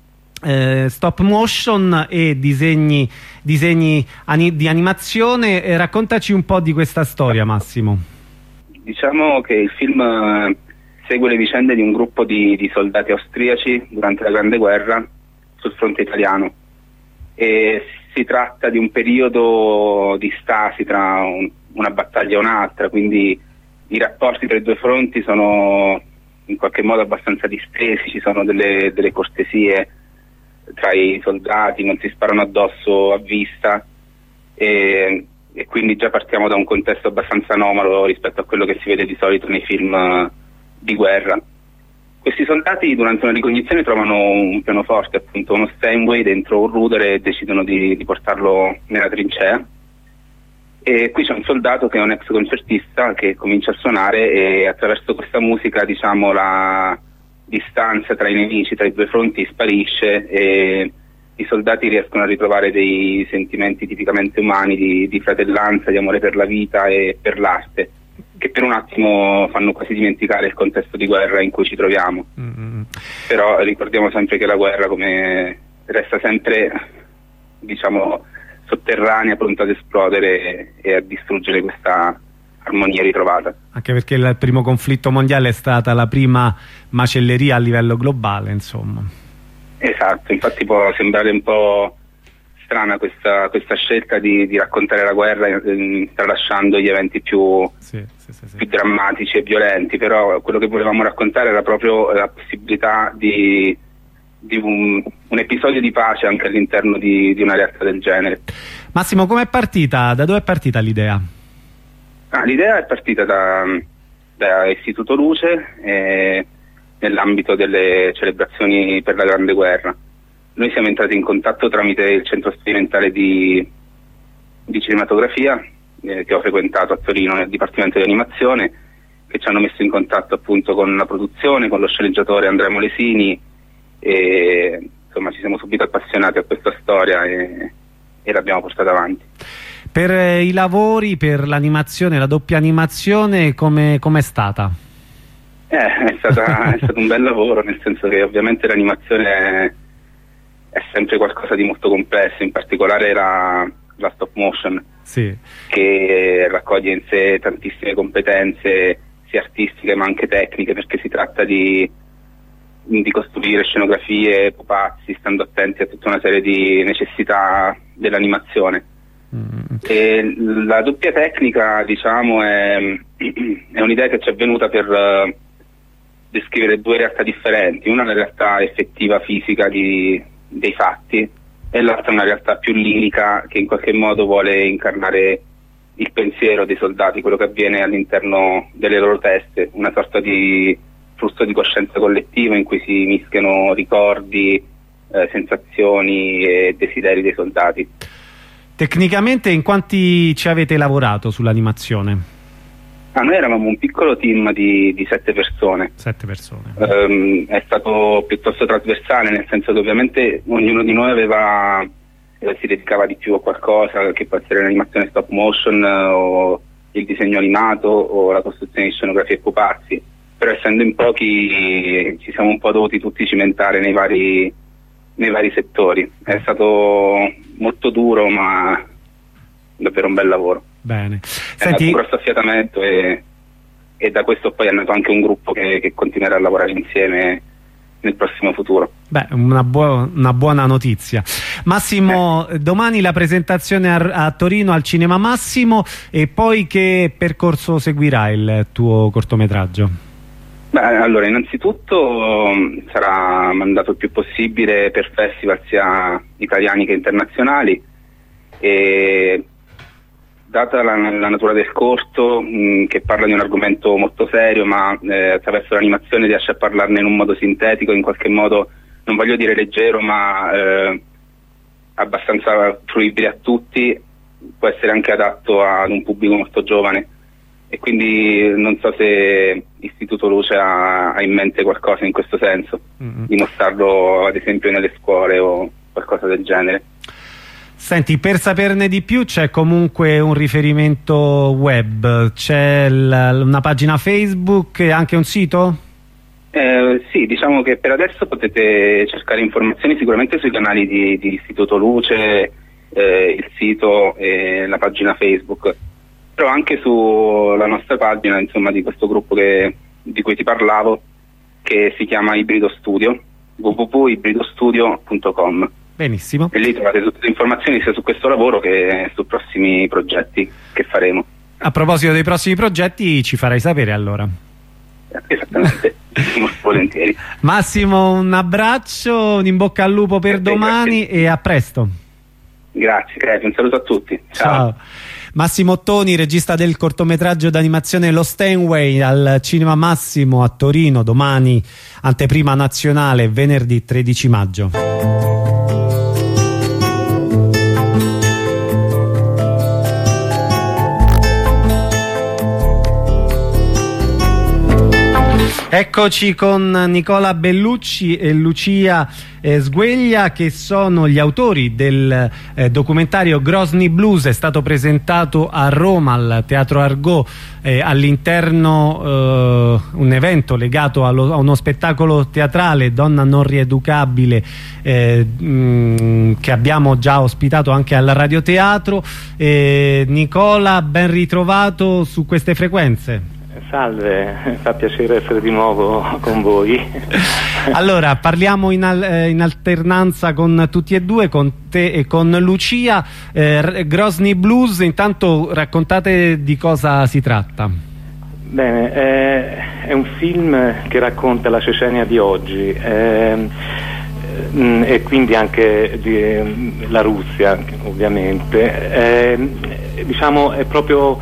Eh, stop motion e disegni, disegni ani di animazione. Eh, raccontaci un po' di questa storia, Massimo. diciamo che il film eh, segue le vicende di un gruppo di, di soldati austriaci durante la Grande Guerra sul fronte italiano, e si tratta di un periodo di stasi tra un, una battaglia e un'altra, quindi i rapporti tra i due fronti sono in qualche modo abbastanza distesi, ci sono delle, delle cortesie tra i soldati, non si sparano addosso a vista, e, e quindi già partiamo da un contesto abbastanza anomalo rispetto a quello che si vede di solito nei film uh, di guerra. Questi soldati durante una ricognizione trovano un pianoforte, appunto uno Steinway dentro un rudere, e decidono di, di portarlo nella trincea. E qui c'è un soldato che è un ex concertista che comincia a suonare, e attraverso questa musica, diciamo, la distanza tra i nemici, tra i due fronti sparisce, e i soldati riescono a ritrovare dei sentimenti tipicamente umani di, di fratellanza, di amore per la vita e per l'arte, che per un attimo fanno quasi dimenticare il contesto di guerra in cui ci troviamo. Mm-hmm. Però ricordiamo sempre che la guerra come resta sempre, diciamo, sotterranea, pronta ad esplodere e a distruggere questa armonia ritrovata. Anche perché il primo conflitto mondiale è stata la prima macelleria a livello globale, insomma. Esatto, infatti può sembrare un po' strana questa, questa scelta di, di raccontare la guerra eh, tralasciando gli eventi più, sì, sì, sì, sì. più drammatici e violenti, però quello che volevamo raccontare era proprio la possibilità di, di un, un episodio di pace anche all'interno di, di una realtà del genere. Massimo, com'è partita? Da dove è partita l'idea? Ah, l'idea è partita da, da Istituto Luce eh, nell'ambito delle celebrazioni per la Grande Guerra. Noi siamo entrati in contatto tramite il centro sperimentale di, di cinematografia eh, che ho frequentato a Torino nel Dipartimento di Animazione, che ci hanno messo in contatto appunto con la produzione, con lo sceneggiatore Andrea Molesini, e insomma ci siamo subito appassionati a questa storia e, e l'abbiamo portata avanti. Per eh, i lavori, per l'animazione, la doppia animazione, come è stata? Eh, è, stata, è stato un bel lavoro, nel senso che ovviamente l'animazione è, è sempre qualcosa di molto complesso, in particolare la, la stop motion, sì. Che raccoglie in sé tantissime competenze sia artistiche ma anche tecniche, perché si tratta di, di costruire scenografie, pupazzi, stando attenti a tutta una serie di necessità dell'animazione. E la doppia tecnica, diciamo, è, è un'idea che ci è venuta per uh, descrivere due realtà differenti. Una è la realtà effettiva, fisica di, dei fatti, e l'altra è una realtà più lirica che in qualche modo vuole incarnare il pensiero dei soldati, quello che avviene all'interno delle loro teste, una sorta di flusso di coscienza collettiva in cui si mischiano ricordi, eh, sensazioni e desideri dei soldati. Tecnicamente in quanti ci avete lavorato sull'animazione? Ah, noi eravamo un piccolo team di, di sette persone. Sette persone. Um, è stato piuttosto trasversale, nel senso che ovviamente ognuno di noi aveva eh, si dedicava di più a qualcosa, che può essere l'animazione stop motion eh, o il disegno animato o la costruzione di scenografie e pupazzi. Però essendo in pochi ci siamo un po' dovuti tutti cimentare nei vari nei vari settori. È stato molto duro, ma davvero un bel lavoro. Bene. È Senti... nato un grosso affiatamento e, e da questo poi è nato anche un gruppo che, che continuerà a lavorare insieme nel prossimo futuro. Beh, una, buo una buona notizia. Massimo, eh. domani la presentazione a, a Torino al Cinema Massimo, e poi che percorso seguirà il tuo cortometraggio? Beh, allora, innanzitutto sarà mandato il più possibile per festival sia italiani che internazionali, e data la, la natura del corto, mh, che parla di un argomento molto serio, ma eh, attraverso l'animazione riesce a parlarne in un modo sintetico, in qualche modo, non voglio dire leggero, ma eh, abbastanza fruibile a tutti, può essere anche adatto ad un pubblico molto giovane. E quindi non so se Istituto Luce ha, ha in mente qualcosa in questo senso, mm-hmm. di mostrarlo ad esempio nelle scuole o qualcosa del genere. Senti, per saperne di più c'è comunque un riferimento web, c'è una pagina Facebook e anche un sito? Eh, sì, diciamo che per adesso potete cercare informazioni sicuramente sui canali di, di Istituto Luce, eh, il sito e la pagina Facebook. però anche sulla nostra pagina, insomma, di questo gruppo che, di cui ti parlavo, che si chiama Ibrido Studio, w w w punto ibrido studio punto com. Benissimo. E lì trovate tutte le informazioni sia su questo lavoro che su prossimi progetti che faremo. A proposito dei prossimi progetti, ci farai sapere allora. Esattamente, molto volentieri. Massimo, un abbraccio, un in bocca al lupo per Grazie, domani grazie. E a presto. Grazie, grazie, un saluto a tutti. Ciao. Ciao. Massimo Ottoni, regista del cortometraggio d'animazione Lo Steinway, al Cinema Massimo a Torino, domani anteprima nazionale, venerdì tredici maggio. Eccoci con Nicola Bellucci e Lucia eh, Sgueglia, che sono gli autori del eh, documentario Grozny Blues. È stato presentato a Roma al Teatro Argot eh, all'interno eh, un evento legato allo, a uno spettacolo teatrale, Donna non rieducabile, eh, mh, che abbiamo già ospitato anche al radioteatro. eh, Nicola, ben ritrovato su queste frequenze. Salve, fa piacere essere di nuovo con voi. Allora, parliamo in, al, eh, in alternanza con tutti e due, con te e con Lucia. eh, Grozny Blues, intanto raccontate di cosa si tratta. Bene, eh, è un film che racconta la Cecenia di oggi, eh, mh, e quindi anche di, eh, la Russia, ovviamente. Eh, diciamo, è proprio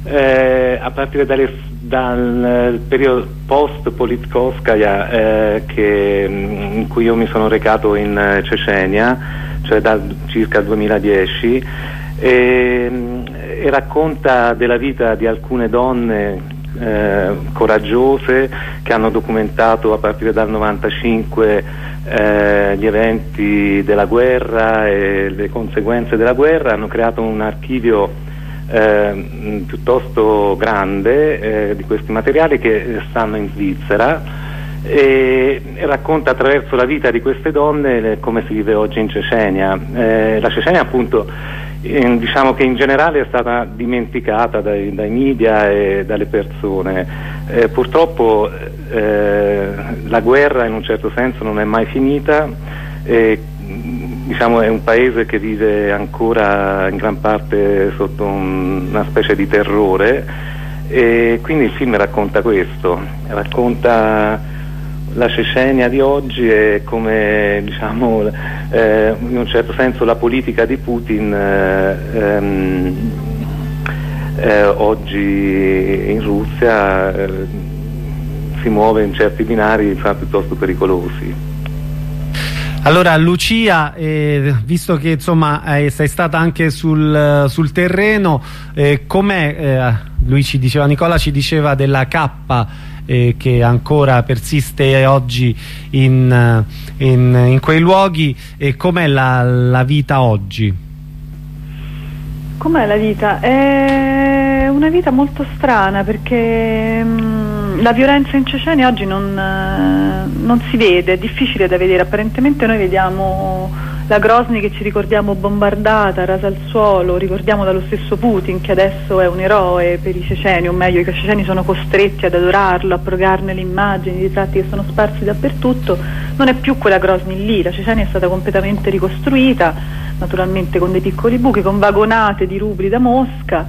eh, a partire dalle dal periodo post Politkovskaya eh, che, in cui io mi sono recato in Cecenia, cioè da circa duemiladieci, e, e racconta della vita di alcune donne eh, coraggiose che hanno documentato a partire dal novantacinque eh, gli eventi della guerra e le conseguenze della guerra. Hanno creato un archivio Eh, piuttosto grande eh, di questi materiali che stanno in Svizzera, e, e racconta attraverso la vita di queste donne eh, come si vive oggi in Cecenia. Eh, la Cecenia, appunto, eh, diciamo che in generale è stata dimenticata dai, dai media e dalle persone. Eh, purtroppo eh, la guerra in un certo senso non è mai finita. Eh, Diciamo, è un paese che vive ancora in gran parte sotto un, una specie di terrore, e quindi il film racconta questo, racconta la Cecenia di oggi e come, diciamo, eh, in un certo senso la politica di Putin eh, ehm, eh, oggi in Russia eh, si muove in certi binari piuttosto pericolosi. Allora, Lucia, eh, visto che insomma eh, sei stata anche sul, sul terreno, eh, com'è, eh, lui ci diceva, Nicola ci diceva della K eh, che ancora persiste oggi in, in, in quei luoghi, e com'è la, la vita oggi? Com'è la vita? È una vita molto strana, perché mh, la violenza in Cecenia oggi non, uh, non si vede, è difficile da vedere. Apparentemente noi vediamo la Grozny che ci ricordiamo bombardata, rasa al suolo, ricordiamo dallo stesso Putin che adesso è un eroe per i ceceni, o meglio i ceceni sono costretti ad adorarlo, a progarne le immagini, i ritratti che sono sparsi dappertutto. Non è più quella Grozny lì, la Cecenia è stata completamente ricostruita, naturalmente con dei piccoli buchi, con vagonate di rubli da Mosca,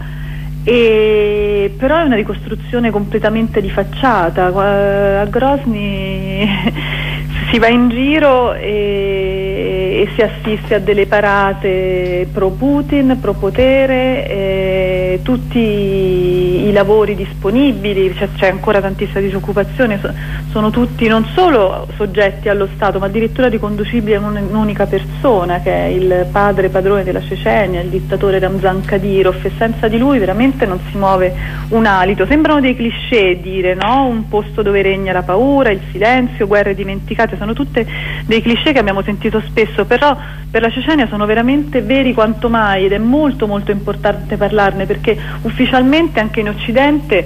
e però è una ricostruzione completamente di facciata. A Grozny si va in giro e, e si assiste a delle parate pro Putin, pro potere, e tutti i lavori disponibili, c'è ancora tantissima disoccupazione, so, sono tutti non solo soggetti allo Stato, ma addirittura riconducibili a un'unica persona, che è il padre padrone della Cecenia, il dittatore Ramzan Kadyrov, e senza di lui veramente non si muove un alito. Sembrano dei cliché dire, no? Un posto dove regna la paura, il silenzio, guerre dimenticate, sono tutte dei cliché che abbiamo sentito spesso, però per la Cecenia sono veramente veri quanto mai, ed è molto molto importante parlarne, perché ufficialmente anche in Occidente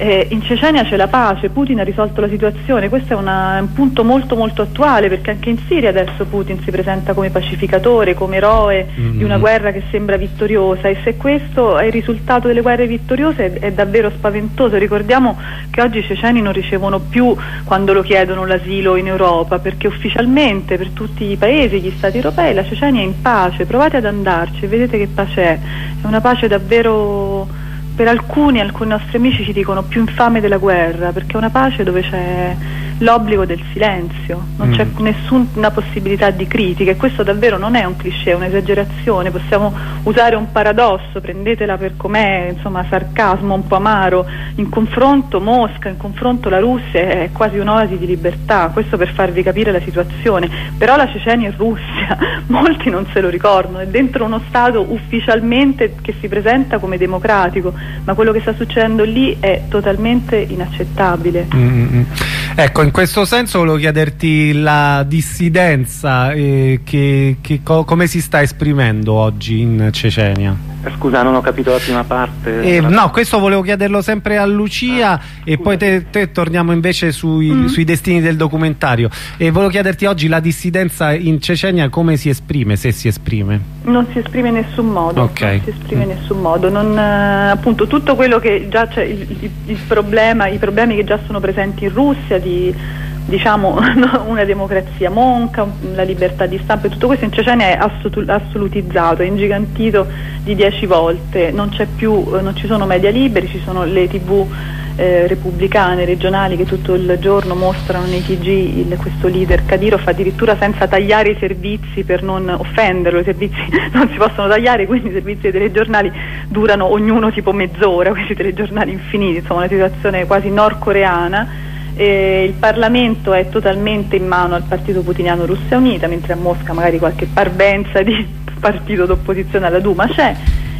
Eh, in Cecenia c'è la pace, Putin ha risolto la situazione, questo è una, un punto molto molto attuale, perché anche in Siria adesso Putin si presenta come pacificatore, come eroe mm-hmm. di una guerra che sembra vittoriosa, e se questo è il risultato delle guerre vittoriose è, è davvero spaventoso. Ricordiamo che oggi i ceceni non ricevono più, quando lo chiedono, l'asilo in Europa, perché ufficialmente per tutti i paesi, gli stati europei, la Cecenia è in pace. Provate ad andarci, vedete che pace è, è una pace davvero, per alcuni, alcuni nostri amici ci dicono, più infame della guerra, perché è una pace dove c'è l'obbligo del silenzio, non mm. c'è nessuna possibilità di critica, e questo davvero non è un cliché, è un'esagerazione, possiamo usare un paradosso, prendetela per com'è, insomma, sarcasmo un po' amaro. In confronto Mosca, in confronto la Russia è quasi un'oasi di libertà, questo per farvi capire la situazione. Però la Cecenia è Russia, molti non se lo ricordano, è dentro uno Stato ufficialmente che si presenta come democratico, ma quello che sta succedendo lì è totalmente inaccettabile. Mm-hmm. Ecco, in questo senso volevo chiederti la dissidenza, eh, che, che co come si sta esprimendo oggi in Cecenia? Scusa, non ho capito la prima parte. Eh, no, questo volevo chiederlo sempre a Lucia, ah, e poi te, te torniamo invece sui, mm. sui destini del documentario. E volevo chiederti oggi la dissidenza in Cecenia come si esprime, se si esprime. Non si esprime in nessun modo, okay. non si esprime in nessun modo. Non, eh, appunto, tutto quello che già c'è, il, il, il problema, i problemi che già sono presenti in Russia, di diciamo una democrazia monca, la libertà di stampa, e tutto questo in Cecenia è assolutizzato, è ingigantito di dieci volte, non c'è più, non ci sono media liberi, ci sono le tv eh, repubblicane, regionali, che tutto il giorno mostrano nei T G il, questo leader Kadyrov, addirittura senza tagliare i servizi per non offenderlo, i servizi non si possono tagliare, quindi i servizi dei telegiornali durano ognuno tipo mezz'ora, questi telegiornali infiniti, insomma una situazione quasi nordcoreana. Eh, il Parlamento è totalmente in mano al partito putiniano Russia Unita, mentre a Mosca magari qualche parvenza di partito d'opposizione alla Duma c'è.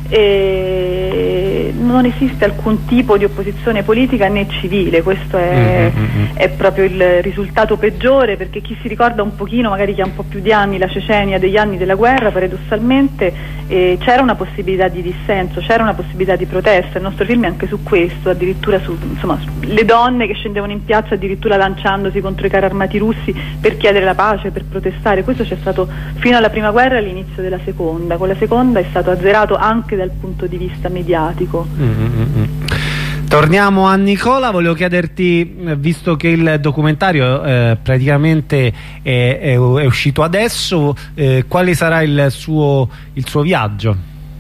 E non esiste alcun tipo di opposizione politica né civile, questo è, mm-hmm. è proprio il risultato peggiore, perché chi si ricorda un pochino, magari chi ha un po' più di anni, la Cecenia degli anni della guerra, paradossalmente eh, c'era una possibilità di dissenso, c'era una possibilità di protesta. Il nostro film è anche su questo, addirittura su, insomma, su le donne che scendevano in piazza addirittura lanciandosi contro i carri armati russi per chiedere la pace, per protestare. Questo c'è stato fino alla prima guerra e all'inizio della seconda. Con la seconda è stato azzerato anche dal punto di vista mediatico. Mm-hmm. Torniamo a Nicola, volevo chiederti, visto che il documentario eh, praticamente è, è, è uscito adesso, eh, quale sarà il suo, il suo viaggio?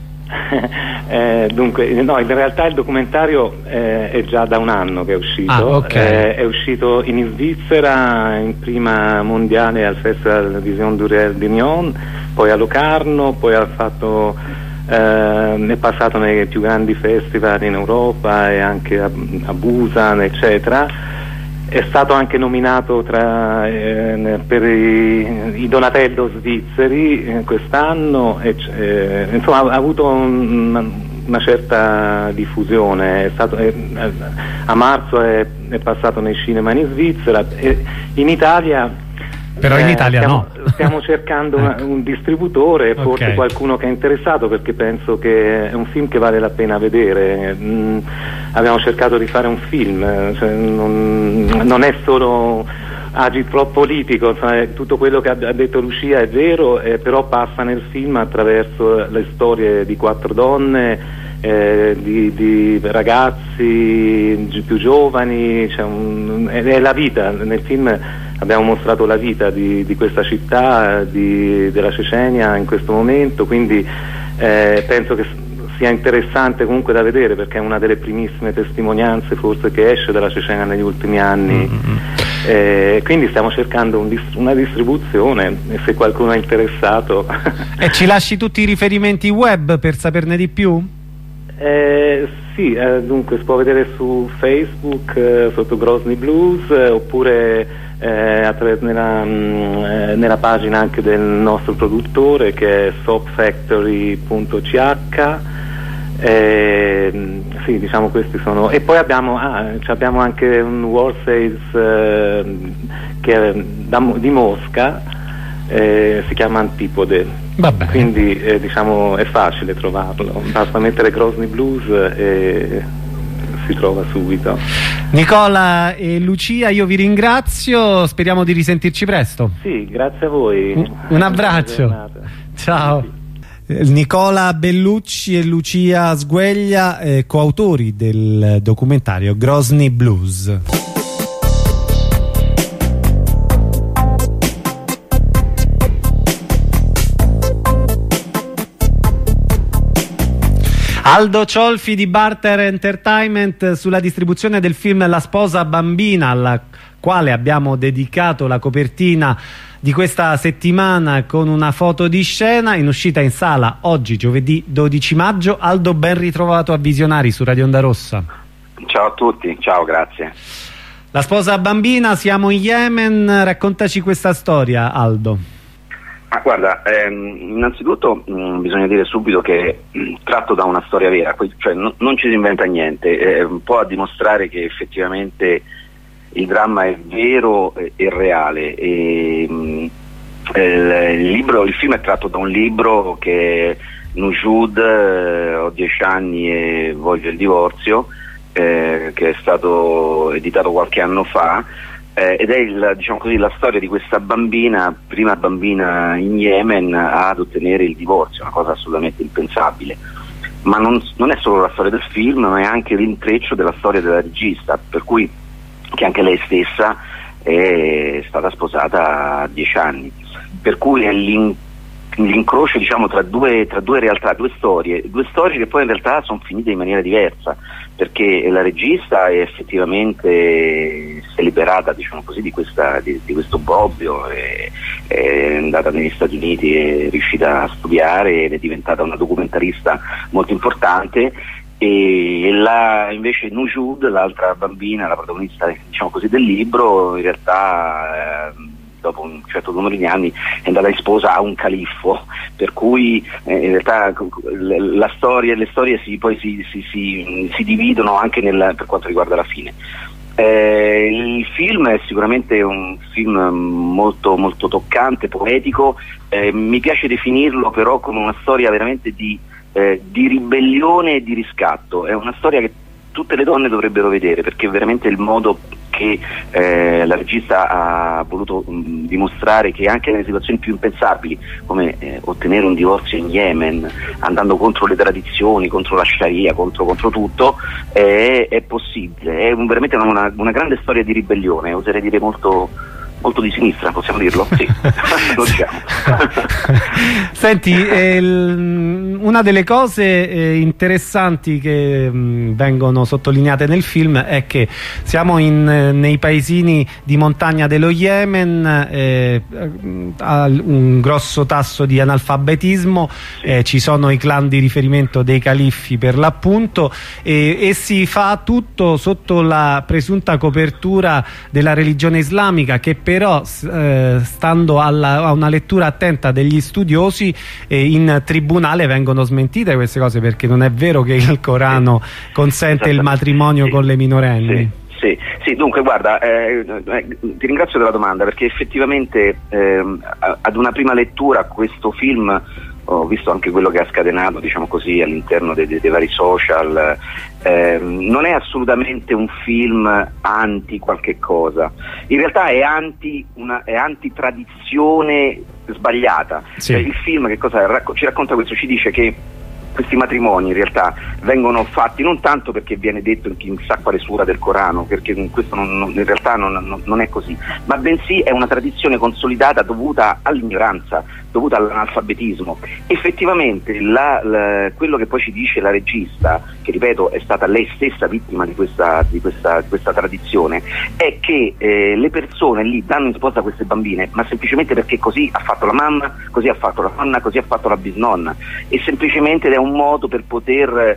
eh, dunque, no, in realtà il documentario eh, è già da un anno che è uscito. Ah, okay. eh, è uscito in Svizzera in prima mondiale al Festival Vision du Réel di Nyon, poi a Locarno, poi ha fatto Uh, è passato nei più grandi festival in Europa e anche a, a Busan, eccetera. È stato anche nominato tra, eh, per i, i Donatello svizzeri eh, quest'anno, e, eh, insomma ha avuto un, una, una certa diffusione. È stato, è, a marzo è, è passato nei cinema in Svizzera, e in Italia però in Italia eh, stiamo, no. Stiamo cercando una, un distributore, forse okay. qualcuno che è interessato, perché penso che è un film che vale la pena vedere. Mm, abbiamo cercato di fare un film, cioè non, non è solo agitprop politico, insomma, tutto quello che ha, ha detto Lucia è vero, eh, però passa nel film attraverso le storie di quattro donne, eh, di, di ragazzi più giovani, cioè un, è, è la vita nel film. Abbiamo mostrato la vita di, di questa città, di, della Cecenia in questo momento, quindi eh, penso che sia interessante comunque da vedere, perché è una delle primissime testimonianze forse che esce dalla Cecenia negli ultimi anni. Mm-hmm. eh, quindi stiamo cercando un dist una distribuzione, e se qualcuno è interessato. E ci lasci tutti i riferimenti web per saperne di più? Eh, sì, eh, dunque si può vedere su Facebook eh, sotto Grozny Blues, eh, oppure Eh, nella, mh, eh, nella pagina anche del nostro produttore, che è soap factory punto c h. eh, sì, diciamo questi sono, e poi abbiamo, ah, abbiamo anche un War Sales eh, che è da, di Mosca, eh, si chiama Antipode. Vabbè. Quindi eh, diciamo è facile trovarlo, basta mettere Grozny Blues e si trova subito. Nicola e Lucia, io vi ringrazio, speriamo di risentirci presto. Sì, grazie a voi. Un, un abbraccio. Ciao. Nicola Bellucci e Lucia Sgueglia, eh, coautori del documentario Grozny Blues. Aldo Ciolfi di Barter Entertainment sulla distribuzione del film La sposa bambina, alla quale abbiamo dedicato la copertina di questa settimana con una foto di scena, in uscita in sala oggi giovedì dodici maggio. Aldo, ben ritrovato a Visionari su Radio Onda Rossa. Ciao a tutti, ciao, grazie. La sposa bambina, siamo in Yemen, raccontaci questa storia, Aldo. Ma guarda, ehm, innanzitutto mh, bisogna dire subito che mh, tratto da una storia vera, cioè no, non ci si inventa niente, è un po' a dimostrare che effettivamente il dramma è vero e, e reale. E, mh, il, il, libro, il film è tratto da un libro che Nujud, eh, ho dieci anni e voglio il divorzio, eh, che è stato editato qualche anno fa. Eh, ed è il, diciamo così, la storia di questa bambina, prima bambina in Yemen ad ottenere il divorzio, una cosa assolutamente impensabile. Ma non, non è solo la storia del film, ma è anche l'intreccio della storia della regista, per cui che anche lei stessa è stata sposata a dieci anni, per cui è l'in, l'incrocio, diciamo, tra due, tra due realtà, due storie, due storie che poi in realtà sono finite in maniera diversa, perché la regista è effettivamente si è liberata, diciamo così, di, questa, di, di questo obbrobrio, è, è andata negli Stati Uniti, è riuscita a studiare ed è diventata una documentarista molto importante, e, e la, invece Nujud, l'altra bambina, la protagonista, diciamo così, del libro, in realtà eh, dopo un certo numero di anni è andata in sposa a un califfo, per cui eh, in realtà la storia, le storie si, poi si, si, si, si dividono anche nel, per quanto riguarda la fine. Eh, il film è sicuramente un film molto, molto toccante, poetico, eh, mi piace definirlo però come una storia veramente di, eh, di ribellione e di riscatto. È una storia che tutte le donne dovrebbero vedere, perché è veramente il modo che eh, la regista ha voluto mh, dimostrare che anche nelle situazioni più impensabili, come eh, ottenere un divorzio in Yemen, andando contro le tradizioni, contro la Sharia, contro, contro tutto, eh, è possibile. È un, veramente una, una grande storia di ribellione, oserei dire molto, molto di sinistra, possiamo dirlo? Sì, lo diciamo. Senti, eh, l- una delle cose eh, interessanti che mh, vengono sottolineate nel film è che siamo in, eh, nei paesini di montagna dello Yemen, eh, ha un grosso tasso di analfabetismo, eh, ci sono i clan di riferimento dei califfi per l'appunto, e, e si fa tutto sotto la presunta copertura della religione islamica, che però eh, stando alla, a una lettura attenta degli studiosi eh, in tribunale vengono smentite queste cose, perché non è vero che il Corano consente il matrimonio sì. con le minorenni. Sì. Sì, sì, dunque guarda, eh, eh, ti ringrazio della domanda, perché effettivamente eh, ad una prima lettura questo film, ho visto anche quello che ha scatenato, diciamo così, all'interno dei, dei vari social, eh, non è assolutamente un film anti qualche cosa, in realtà è anti una, è anti-tradizione sbagliata. Sì. Eh, il film che cosa racco- ci racconta questo? Ci dice che questi matrimoni in realtà vengono fatti non tanto perché viene detto in chissà quale sura del Corano, perché questo non, non, in realtà non, non, non è così, ma bensì è una tradizione consolidata dovuta all'ignoranza, dovuta all'analfabetismo. Effettivamente la, la, quello che poi ci dice la regista, che ripeto è stata lei stessa vittima di questa, di questa, di questa tradizione, è che eh, le persone lì danno in sposa queste bambine, ma semplicemente perché così ha fatto la mamma, così ha fatto la nonna, così ha fatto la bisnonna, e semplicemente è un modo per poter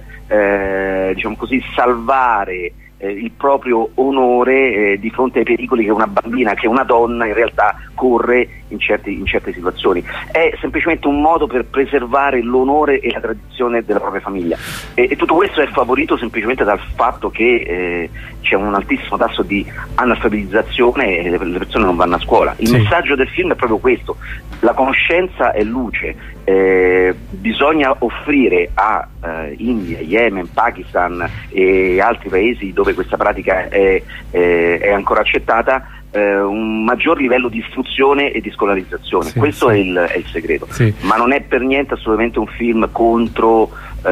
eh, diciamo così salvare eh, il proprio onore eh, di fronte ai pericoli che una bambina, che una donna in realtà corre in, certi, in certe situazioni. È semplicemente un modo per preservare l'onore e la tradizione della propria famiglia, e, e tutto questo è favorito semplicemente dal fatto che eh, c'è un altissimo tasso di analfabetizzazione e le, le persone non vanno a scuola. Il sì. messaggio del film è proprio questo: la conoscenza è luce, eh, bisogna offrire a eh, India, Yemen, Pakistan e altri paesi dove questa pratica è, è, è ancora accettata, eh, un maggior livello di istruzione e di scolarizzazione. Sì, questo sì. È, il, è il segreto, sì. Ma non è per niente assolutamente un film contro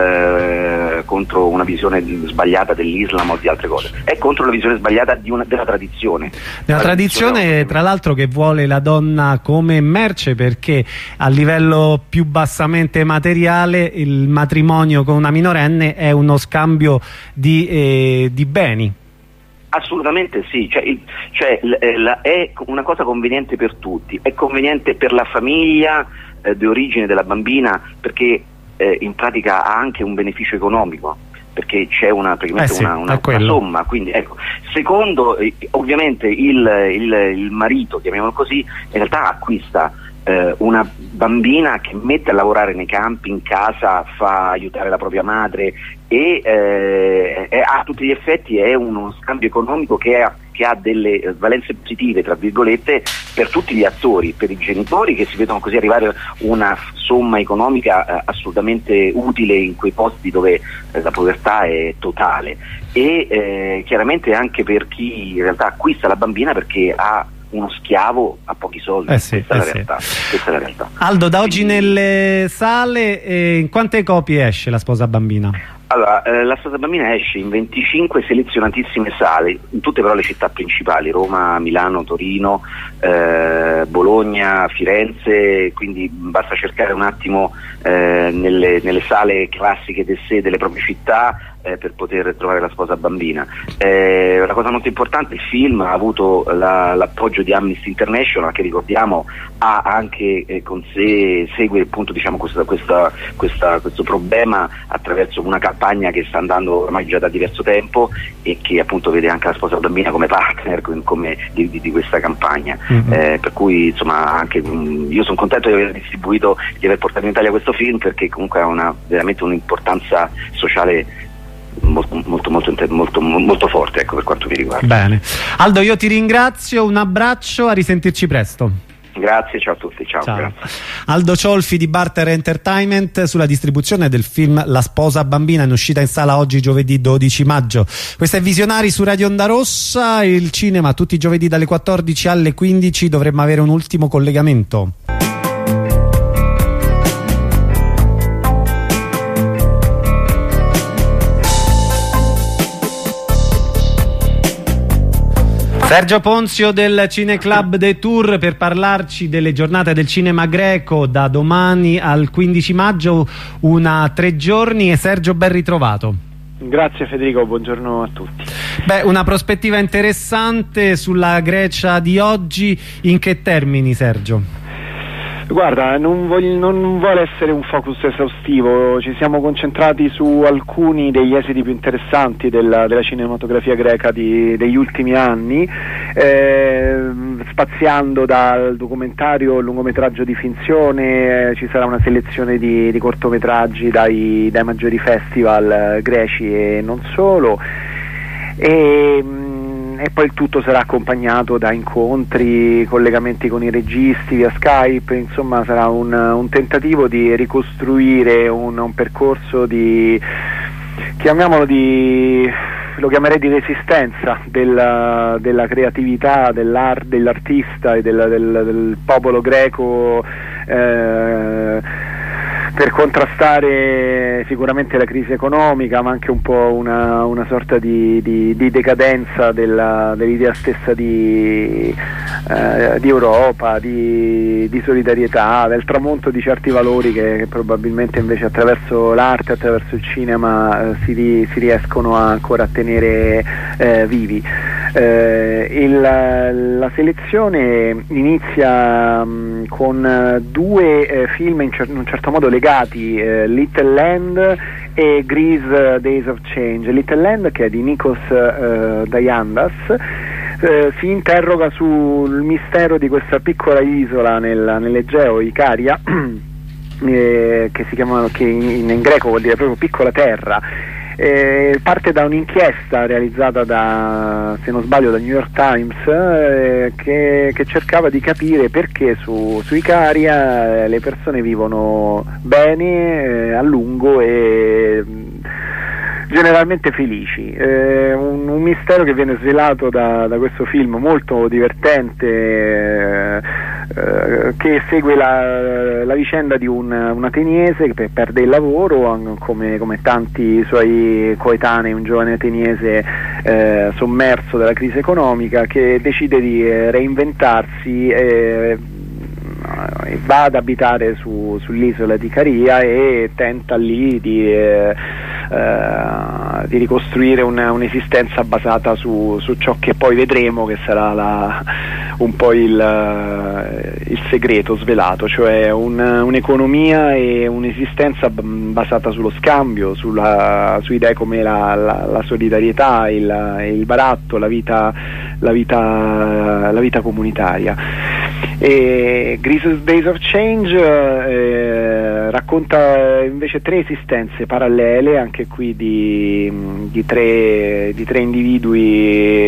Eh, contro una visione sbagliata dell'Islam o di altre cose, è contro la visione sbagliata di una, della tradizione della la tradizione, tradizione tra l'altro, che vuole la donna come merce, perché a livello più bassamente materiale il matrimonio con una minorenne è uno scambio di, eh, di beni. Assolutamente sì, cioè, il, cioè l, la, è una cosa conveniente per tutti, è conveniente per la famiglia eh, di origine della bambina, perché Eh, in pratica ha anche un beneficio economico, perché c'è una, praticamente eh sì, una, una, una somma. Quindi, ecco. Secondo, eh, ovviamente il, il, il marito, chiamiamolo così, in realtà acquista eh, una bambina che mette a lavorare nei campi, in casa, fa aiutare la propria madre e eh, è, a tutti gli effetti è uno scambio economico che ha, che ha delle valenze positive, tra virgolette, per tutti gli attori, per i genitori che si vedono così arrivare una somma economica eh, assolutamente utile in quei posti dove eh, la povertà è totale, e eh, chiaramente anche per chi in realtà acquista la bambina perché ha uno schiavo a pochi soldi. Eh sì, questa, eh è la sì. realtà. Questa è la realtà. Aldo, da oggi nelle sale eh, in quante copie esce La sposa bambina? Allora, eh, La sposa bambina esce in venticinque selezionatissime sale, in tutte però le città principali, Roma, Milano, Torino, eh, Bologna, Firenze, quindi basta cercare un attimo eh, nelle, nelle sale classiche del sé delle proprie città eh, per poter trovare La sposa bambina. Eh, una cosa molto importante, il film ha avuto la, l'appoggio di Amnesty International, che ricordiamo ha anche eh, con sé, segue appunto diciamo questa, questa, questa, questo problema attraverso una campagna che sta andando ormai già da diverso tempo e che appunto vede anche La sposa bambina come partner come di, di, di questa campagna. Mm-hmm. eh, per cui insomma anche mh, io sono contento di aver distribuito, di aver portato in Italia questo film, perché comunque ha una, veramente un'importanza sociale molto molto molto, molto, molto forte, ecco, per quanto mi riguarda. Bene, Aldo, io ti ringrazio, un abbraccio, a risentirci presto. Grazie, ciao a tutti, ciao, ciao. Grazie. Aldo Ciolfi di Barter Entertainment sulla distribuzione del film La sposa bambina, in uscita in sala oggi giovedì dodici maggio. Questo è Visionari su Radio Onda Rossa, il cinema tutti i giovedì dalle quattordici alle quindici. Dovremmo avere un ultimo collegamento. Sergio Ponzio del Cineclub de Tour per parlarci delle giornate del cinema greco da domani al quindici maggio, una tre giorni. E Sergio, ben ritrovato. Grazie Federico, buongiorno a tutti. Beh, una prospettiva interessante sulla Grecia di oggi, in che termini, Sergio? Guarda, non, voglio, non vuole essere un focus esaustivo, ci siamo concentrati su alcuni degli esiti più interessanti della, della cinematografia greca di, degli ultimi anni, eh, spaziando dal documentario al lungometraggio di finzione. Eh, ci sarà una selezione di, di cortometraggi dai, dai maggiori festival eh, greci e non solo, e e poi il tutto sarà accompagnato da incontri, collegamenti con i registi via Skype. Insomma, sarà un, un tentativo di ricostruire un, un percorso di, chiamiamolo di, lo chiamerei di resistenza della, della creatività dell'ar, dell'artista e del, del, del popolo greco, eh, per contrastare sicuramente la crisi economica, ma anche un po' una, una sorta di, di, di decadenza della, dell'idea stessa di, eh, di Europa, di, di solidarietà, del tramonto di certi valori che, che probabilmente invece attraverso l'arte, attraverso il cinema eh, si, si riescono a, ancora a tenere eh, vivi. Eh, il, la selezione inizia mh, con due eh, film in, cer- in un certo modo legati, eh, Little Land e Greece Days of Change. Little Land, che è di Nikos eh, Diandas, eh, si interroga sul mistero di questa piccola isola nel, nell'Egeo, Icaria, eh, che si chiama, che in, in greco vuol dire proprio piccola terra, Eh, parte da un'inchiesta realizzata da, se non sbaglio, da New York Times, eh, che, che cercava di capire perché su, su Icaria eh, le persone vivono bene, eh, a lungo e generalmente felici. Eh, un, un mistero che viene svelato da, da questo film molto divertente, eh, eh, che segue la, la vicenda di un, un ateniese che perde il lavoro, come, come tanti suoi coetanei, un giovane ateniese eh, sommerso dalla crisi economica, che decide di eh, reinventarsi e va ad abitare su, sull'isola di Caria e tenta lì di, eh, eh, di ricostruire una, un'esistenza basata su, su ciò che poi vedremo che sarà la, un po' il, il segreto svelato, cioè un, un'economia e un'esistenza basata sullo scambio, sulla, su idee come la, la, la solidarietà, il, il baratto, la vita, la vita, la vita comunitaria. E Grease's Days of Change eh, racconta invece tre esistenze parallele, anche qui di, di, tre, di tre individui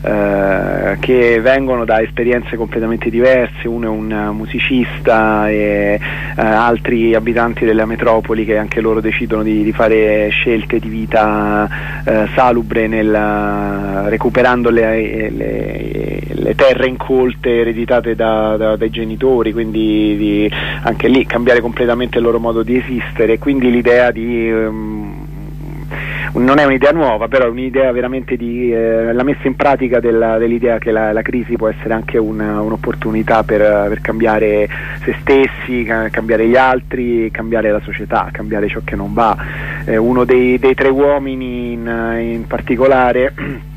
eh, che vengono da esperienze completamente diverse. Uno è un musicista e eh, altri abitanti della metropoli che anche loro decidono di, di fare scelte di vita eh, salubre nel, recuperando le, le, le terre incolte ereditate da, da, dai genitori, quindi di, anche lì cambiare completamente il loro modo di esistere. Quindi l'idea di um, non è un'idea nuova, però è un'idea veramente di eh, la messa in pratica della, dell'idea che la, la crisi può essere anche una, un'opportunità per, per cambiare se stessi, ca- cambiare gli altri, cambiare la società, cambiare ciò che non va. Eh, uno dei, dei tre uomini in, in particolare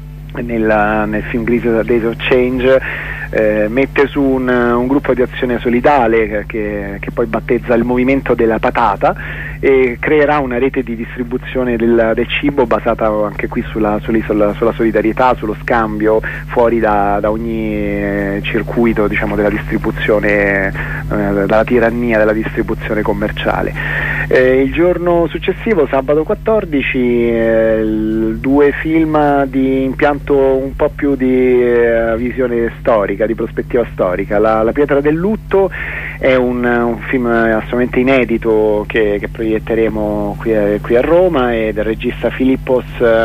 nel, nel film Grease's Days of Change Eh, mette su un, un gruppo di azione solidale che, che poi battezza il movimento della patata e creerà una rete di distribuzione del, del cibo basata anche qui sulla, sulla, sulla solidarietà, sullo scambio, fuori da, da ogni eh, circuito, diciamo, della distribuzione, eh, dalla tirannia della distribuzione commerciale. Eh, il giorno successivo, sabato quattordici, eh, due film di impianto un po' più di eh, visione storica, di prospettiva storica. La, la pietra del lutto è un, un film assolutamente inedito che, che proietteremo qui a, qui a Roma, è del regista Philippos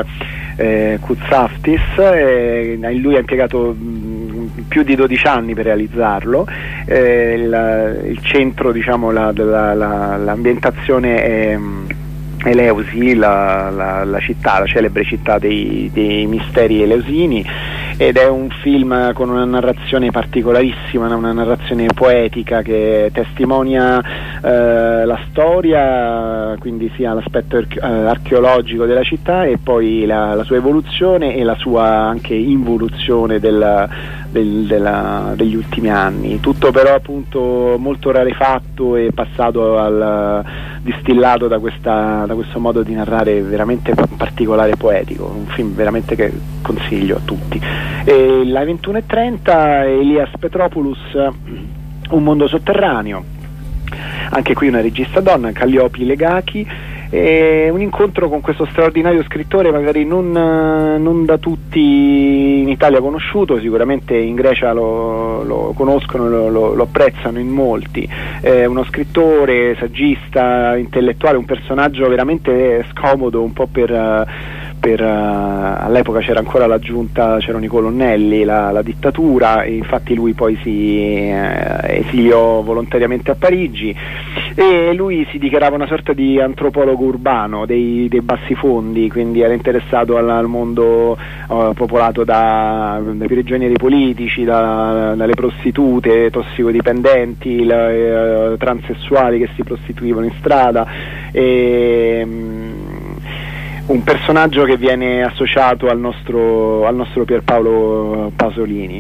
eh, Koutsaftis. Eh, lui ha impiegato mh, più di dodici anni per realizzarlo. Eh, il, il centro, diciamo, la, la, la, l'ambientazione è Eleusi, la, la, la città, la celebre città dei, dei misteri eleusini, ed è un film con una narrazione particolarissima, una narrazione poetica che testimonia eh, la storia, quindi sia l'aspetto arche- archeologico della città e poi la, la sua evoluzione e la sua anche involuzione del, del, della, degli ultimi anni. Tutto però appunto molto rarefatto e passato al distillato da, questa, da questo modo di narrare veramente particolare, poetico. Un film veramente che consiglio a tutti. E alle ventuno e trenta Elias Petropoulos, Un mondo sotterraneo, anche qui una regista donna, Calliope Legaki. E un incontro con questo straordinario scrittore, magari non, non da tutti in Italia conosciuto, sicuramente in Grecia lo, lo conoscono, lo, lo, lo apprezzano in molti. È uno scrittore, saggista, intellettuale, un personaggio veramente scomodo, un po' per... Per, uh, all'epoca c'era ancora la giunta, c'erano i colonnelli, la, la dittatura, e infatti lui poi si eh, esiliò volontariamente a Parigi e lui si dichiarava una sorta di antropologo urbano dei, dei bassi fondi, quindi era interessato al, al mondo uh, popolato da, dai prigionieri politici, da, dalle prostitute, tossicodipendenti, la, eh, transessuali che si prostituivano in strada. E, um, un personaggio che viene associato al nostro, al nostro Pierpaolo Pasolini,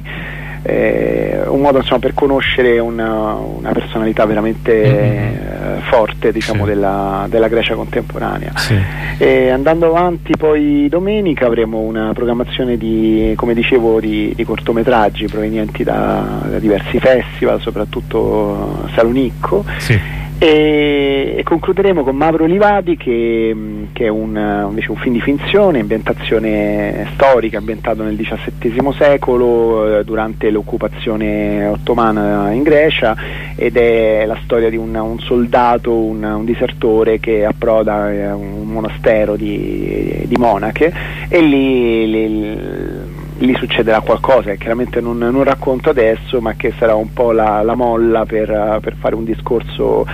eh, un modo, insomma, per conoscere una, una personalità veramente mm-hmm. eh, forte, diciamo, sì. della, della Grecia contemporanea. Sì. E andando avanti, poi domenica avremo una programmazione di, come dicevo, di, di cortometraggi provenienti da, da diversi festival, soprattutto Salonicco. Sì. E, e concluderemo con Mavro Livadi, che, che è un, invece un film di finzione, ambientazione storica, ambientato nel diciassettesimo secolo, eh, durante l'occupazione ottomana in Grecia, ed è la storia di un, un soldato, un, un disertore che approda a un monastero di, di monache, e lì, lì, lì succederà qualcosa che chiaramente non, non racconto adesso, ma che sarà un po' la, la molla per, per fare un discorso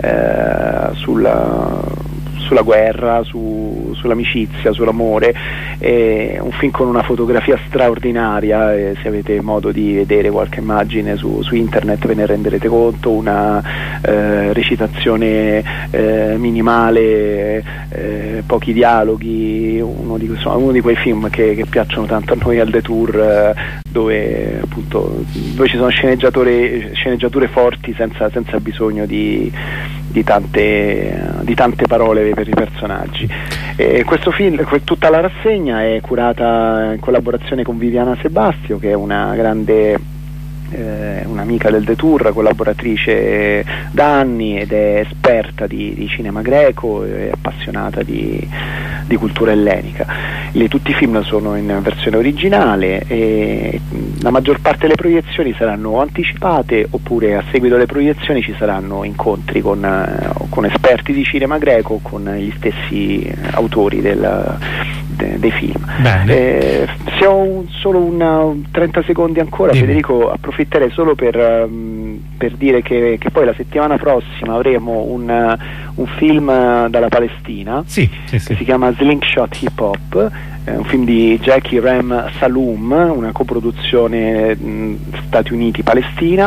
eh, sulla, sulla guerra, su, sull'amicizia, sull'amore. È un film con una fotografia straordinaria, e se avete modo di vedere qualche immagine su, su internet ve ne renderete conto, una eh, recitazione eh, minimale, eh, pochi dialoghi, uno di, insomma, uno di quei film che, che piacciono tanto a noi al Detour, eh, dove appunto dove ci sono sceneggiature, sceneggiature forti senza, senza bisogno di, di, tante, di tante parole per i personaggi. E questo film, tutta la rassegna è curata in collaborazione con Viviana Sebastio, che è una grande eh, un'amica del Detour, collaboratrice da anni ed è esperta di, di cinema greco, è appassionata di, di cultura ellenica. Le, tutti i film sono in versione originale e la maggior parte delle proiezioni saranno anticipate, oppure a seguito delle proiezioni ci saranno incontri con, eh, con esperti di cinema greco, con gli stessi autori del, de, dei film. Eh, se ho un, solo una, trenta secondi ancora, Dimmi. Federico, approfitterei solo per, um, per dire che, che poi la settimana prossima avremo un, un film dalla Palestina, sì, sì, sì. che si chiama Slingshot Hip Hop, è un film di Jackie Rem Saloom, una coproduzione mh, Stati Uniti-Palestina,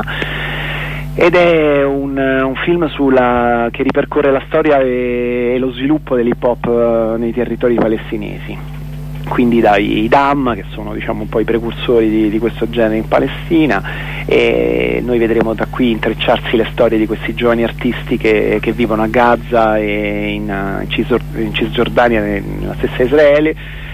ed è un, un film sulla, che ripercorre la storia e, e lo sviluppo dell'hip hop nei territori palestinesi, quindi dai Dam, che sono diciamo un po' i precursori di, di questo genere in Palestina, e noi vedremo da qui intrecciarsi le storie di questi giovani artisti che, che vivono a Gaza e in, in Cisgiordania, nella stessa Israele,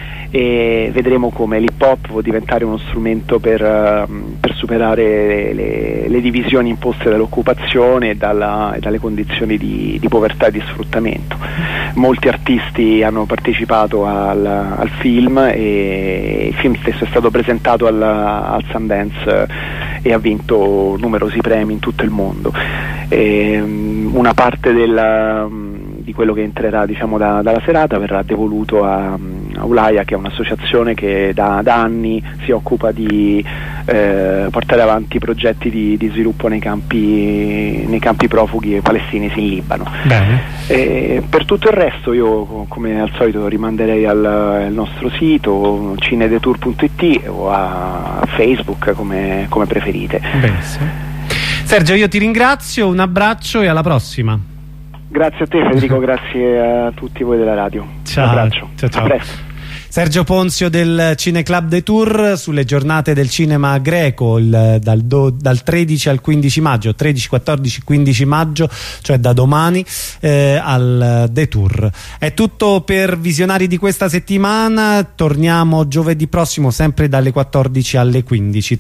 e vedremo come l'hip hop può diventare uno strumento per, uh, per superare le, le divisioni imposte dall'occupazione e, dalla, e dalle condizioni di, di povertà e di sfruttamento. Molti artisti hanno partecipato al, al film, e il film stesso è stato presentato al, al Sundance e ha vinto numerosi premi in tutto il mondo. E, um, una parte della di quello che entrerà diciamo da, dalla serata verrà devoluto a, a Ulaia, che è un'associazione che da, da anni si occupa di eh, portare avanti progetti di, di sviluppo nei campi, nei campi profughi palestinesi in Libano. Bene. E per tutto il resto io, come al solito, rimanderei al, al nostro sito cinedetour punto it o a Facebook, come, come preferite. Benissimo. Sergio, io ti ringrazio, un abbraccio e alla prossima. Grazie a te Federico, grazie a tutti voi della radio. Ciao. Un abbraccio. Ciao, ciao. A presto. Sergio Ponzio del Cineclub Detour sulle giornate del cinema greco il, dal, do, dal tredici al quindici maggio, tredici, quattordici, quindici maggio, cioè da domani eh, al Detour. È tutto per Visionari di questa settimana, torniamo giovedì prossimo sempre dalle quattordici alle quindici.